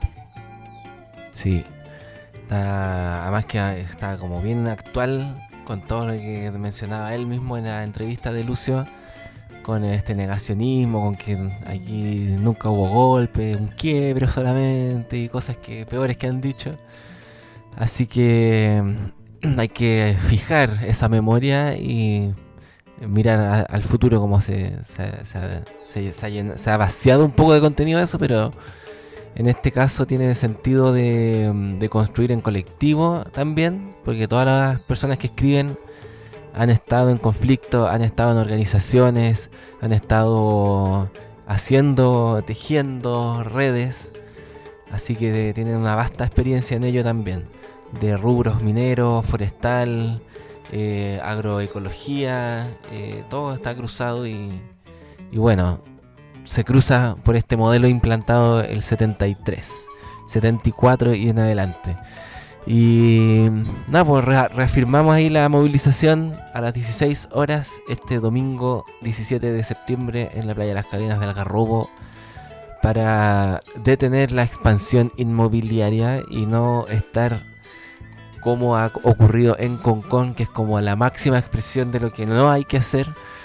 Sí, está, además que está como bien actual con todo lo que mencionaba él mismo en la entrevista de Lucio, con este negacionismo, con que aquí nunca hubo golpe, un quiebre solamente y cosas que peores que han dicho. Así que hay que fijar esa memoria y mirar a, al futuro, como se, se, se, se, se, ha llen, se ha vaciado un poco de contenido de eso, pero en este caso tiene sentido de, de construir en colectivo también, porque todas las personas que escriben han estado en conflicto, han estado en organizaciones, han estado haciendo, tejiendo redes, así que tienen una vasta experiencia en ello también, de rubros mineros, forestal, eh, agroecología, eh, todo está cruzado y, y bueno, se cruza por este modelo implantado el setenta y tres, setenta y cuatro y en adelante. Y nada, pues re- reafirmamos ahí la movilización a las dieciséis horas este domingo diecisiete de septiembre en la playa de las Cadenas de Algarrobo, para detener la expansión inmobiliaria y no estar como ha ocurrido en Concón, que es como la máxima expresión de lo que no hay que hacer.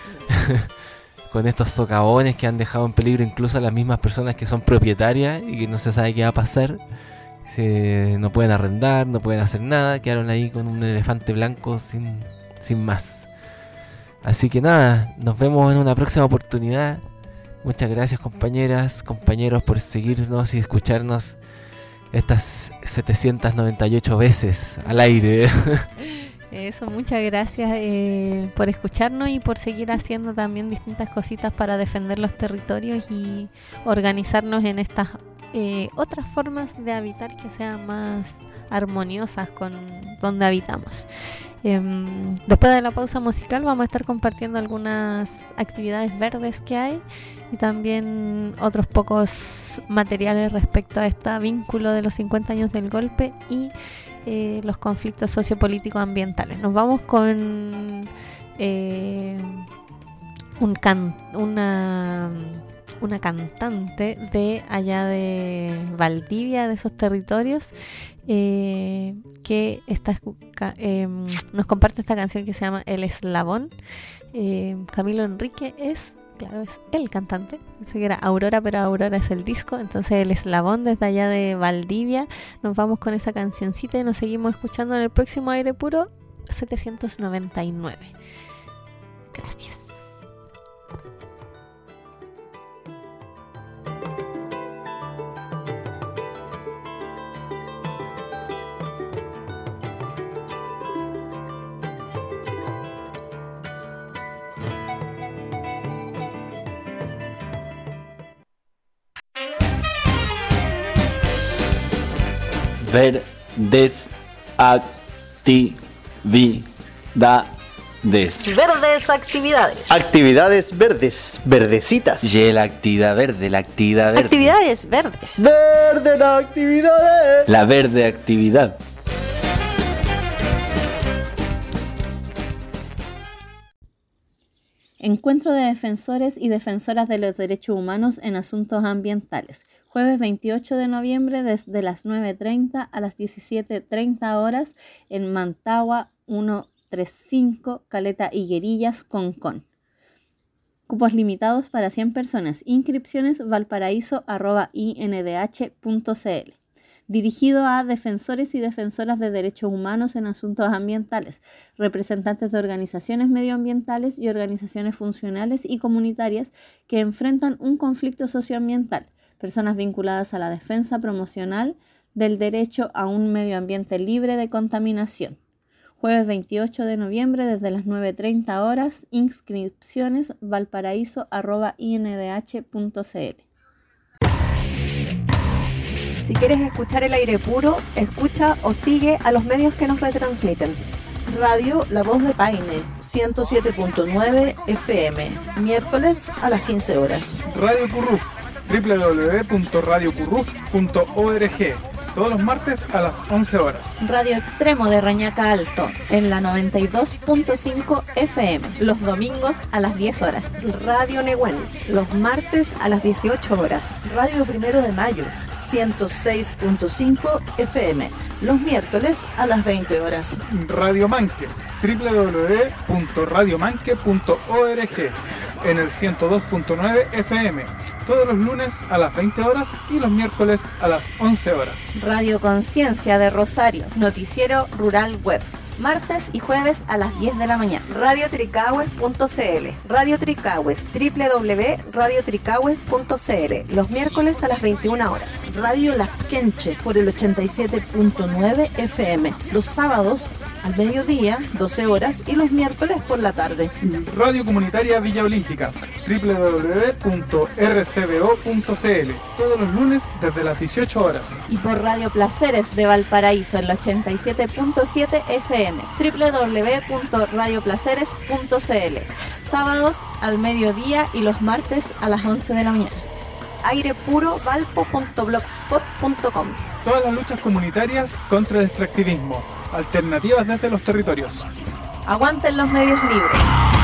Con estos socavones que han dejado en peligro incluso a las mismas personas que son propietarias y que no se sabe qué va a pasar. Se, no pueden arrendar, no pueden hacer nada, quedaron ahí con un elefante blanco sin, sin más. Así que nada, nos vemos en una próxima oportunidad. Muchas gracias, compañeras, compañeros, por seguirnos y escucharnos estas setecientas noventa y ocho veces al aire. Eso, muchas gracias eh, por escucharnos y por seguir haciendo también distintas cositas para defender los territorios y organizarnos en estas eh, otras formas de habitar que sean más armoniosas con donde habitamos. Eh, después de la pausa musical vamos a estar compartiendo algunas actividades verdes que hay y también otros pocos materiales respecto a este vínculo de los cincuenta años del golpe y Eh, los conflictos sociopolíticos ambientales. Nos vamos con eh, un can, una, una cantante de allá de Valdivia, de esos territorios, eh, que está, eh, nos comparte esta canción que se llama El Eslabón. Eh, Camilo Enrique es Claro, es el cantante. Pensé que era Aurora, pero Aurora es el disco. Entonces El Eslabón desde allá de Valdivia. Nos vamos con esa cancioncita y nos seguimos escuchando en el próximo Aire Puro setecientos noventa y nueve. Gracias. Verdes actividades. Verdes actividades. Actividades verdes, verdecitas. Y la actividad verde, la actividad verde. Actividades verdes. Verde la actividad. La verde actividad. Encuentro de defensores y defensoras de los derechos humanos en asuntos ambientales. Jueves veintiocho de noviembre desde las nueve treinta a las diecisiete treinta horas en Mantagua ciento treinta y cinco, Caleta Higuerillas, Concón. Cupos limitados para cien personas. Inscripciones valparaíso arroba i n d h punto c l. Dirigido a defensores y defensoras de derechos humanos en asuntos ambientales, representantes de organizaciones medioambientales y organizaciones funcionales y comunitarias que enfrentan un conflicto socioambiental, personas vinculadas a la defensa promocional del derecho a un medio ambiente libre de contaminación. Jueves veintiocho de noviembre desde las nueve treinta horas, inscripciones valparaíso arroba i n d h punto c l. Si quieres escuchar el aire puro, escucha o sigue a los medios que nos retransmiten. Radio La Voz de Paine, ciento siete punto nueve F M, miércoles a las quince horas. Radio Curruf, doble u doble u doble u punto radio curruf punto org, todos los martes a las once horas. Radio Extremo de Reñaca Alto, en la noventa y dos punto cinco F M, los domingos a las diez horas. Radio Nehuen, los martes a las dieciocho horas. Radio Primero de Mayo, ciento seis punto cinco F M, los miércoles a las veinte horas. Radio Manque, doble u doble u doble u punto radio manque punto org, en el ciento dos punto nueve F M, todos los lunes a las veinte horas y los miércoles a las once horas. Radio Conciencia de Rosario, noticiero rural web, martes y jueves a las diez de la mañana. Radio Tricahues punto c l, Radio Tricahues, doble u doble u doble u punto radio tricahues punto c l, los miércoles a las veintiuna horas. Radio Lasquenche por el ochenta y siete punto nueve F M, los sábados al mediodía, doce horas, y los miércoles por la tarde. Radio Comunitaria Villa Olímpica, doble u doble u doble u punto r c b o punto c l, todos los lunes desde las dieciocho horas. Y por Radio Placeres de Valparaíso en el ochenta y siete punto siete F M, doble u doble u doble u punto radio placeres punto c l, sábados al mediodía y los martes a las once de la mañana. aire puro valpo punto blogspot punto com. Todas las luchas comunitarias contra el extractivismo, alternativas desde los territorios. Aguanten los medios libres.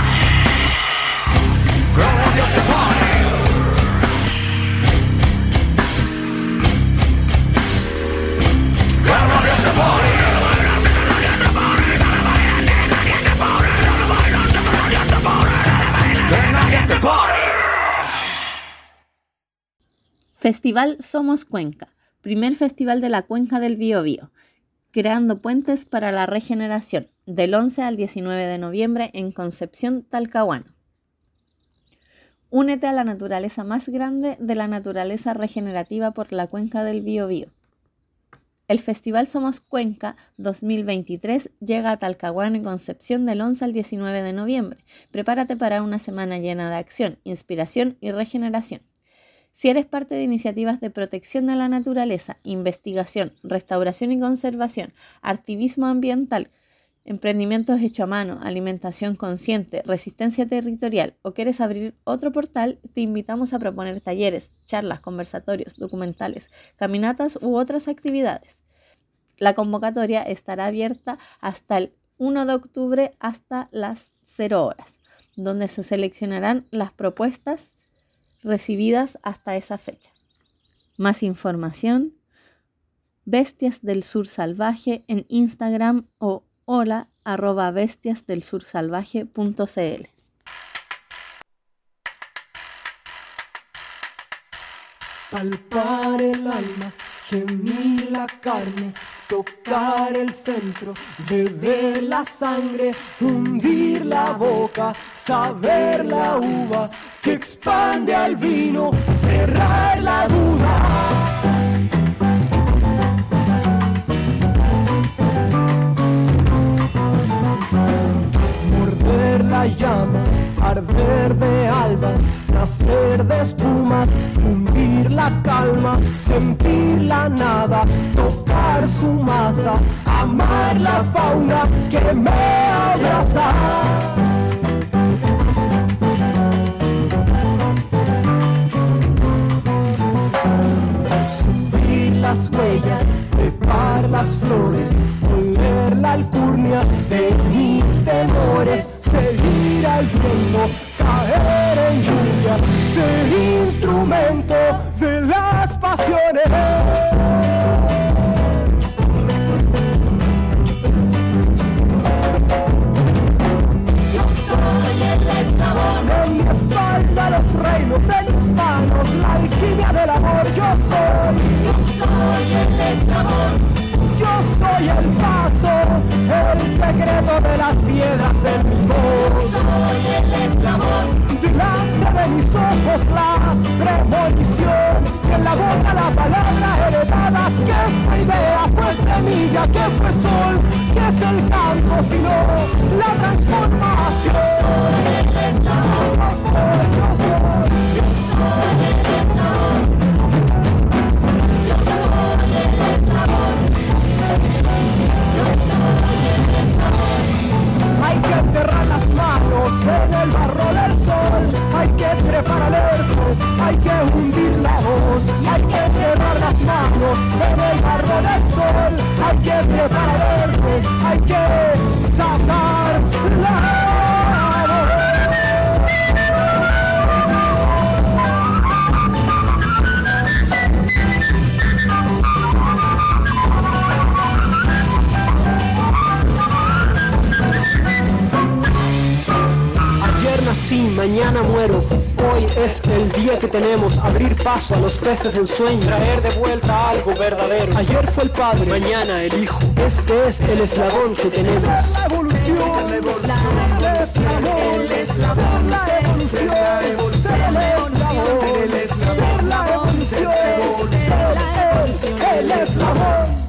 Festival Somos Cuenca, primer festival de la Cuenca del Biobío, creando puentes para la regeneración, del once al diecinueve de noviembre en Concepción, Talcahuano. Únete a la naturaleza más grande de la naturaleza regenerativa por la Cuenca del Biobío. El Festival Somos Cuenca dos mil veintitrés llega a Talcahuano y Concepción del once al diecinueve de noviembre. Prepárate para una semana llena de acción, inspiración y regeneración. Si eres parte de iniciativas de protección de la naturaleza, investigación, restauración y conservación, activismo ambiental, emprendimientos hechos a mano, alimentación consciente, resistencia territorial o quieres abrir otro portal, te invitamos a proponer talleres, charlas, conversatorios, documentales, caminatas u otras actividades. La convocatoria estará abierta hasta el primero de octubre hasta las cero horas, donde se seleccionarán las propuestas recibidas hasta esa fecha. Más información, Bestias del Sur Salvaje en Instagram o hola arroba bestias del sur salvaje punto c l. Palpar el alma, gemir la carne, tocar el centro, beber la sangre, hundir la boca, saber la uva que expande al vino, cerrar la duda. Morder la llama, arder de albas, nacer de espumas, fundir la calma, sentir la nada, tocar su masa, amar la fauna que me abraza. Subir las huellas, trepar las flores, oler la alcurnia de mis temores, seguir al viento, caer en lluvia, ser instrumento de las pasiones. Yo soy el eslabón en mi espalda. manos, en mis manos, la alquimia del amor. Yo soy, yo soy el eslabón. Yo soy el paso, el secreto de las piedras en mi voz. Yo soy el eslabón. Delante de mis ojos la premonición, y en la boca la palabra heredada. ¿Qué fue idea? ¿Fue semilla? ¿Qué fue sol? ¿Qué es el canto sino la transformación? Yo soy el eslabón. Yo soy, yo soy, yo soy el eslabón. Yo soy el eslabón. Hay que enterrar las manos en el barro del sol, hay que trepar alerces, hay que hundir la voz, hay que enterrar las manos en el barro del sol, hay que trepar alerces, hay que sacar la voz. Nací, mañana muero, hoy es el día que tenemos, abrir paso a los peces en sueño, traer de vuelta algo verdadero. Ayer fue el padre, mañana el hijo, este es el eslabón que tenemos. La evolución, la evolución, el eslabón, el eslabón, la evolución, la evolución, el eslabón, la evolución, el eslabón.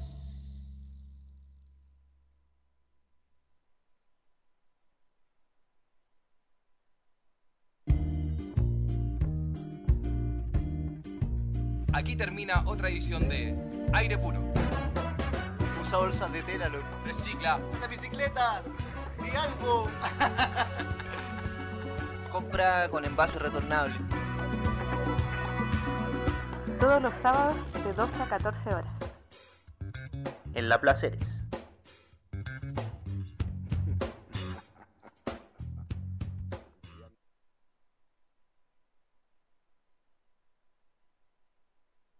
Aquí termina otra edición de Aire Puro. Usa bolsas de tela, loco. Recicla. ¡Una bicicleta! ¡Di algo! Compra con envase retornable. Todos los sábados de doce a catorce horas. En La Placeres.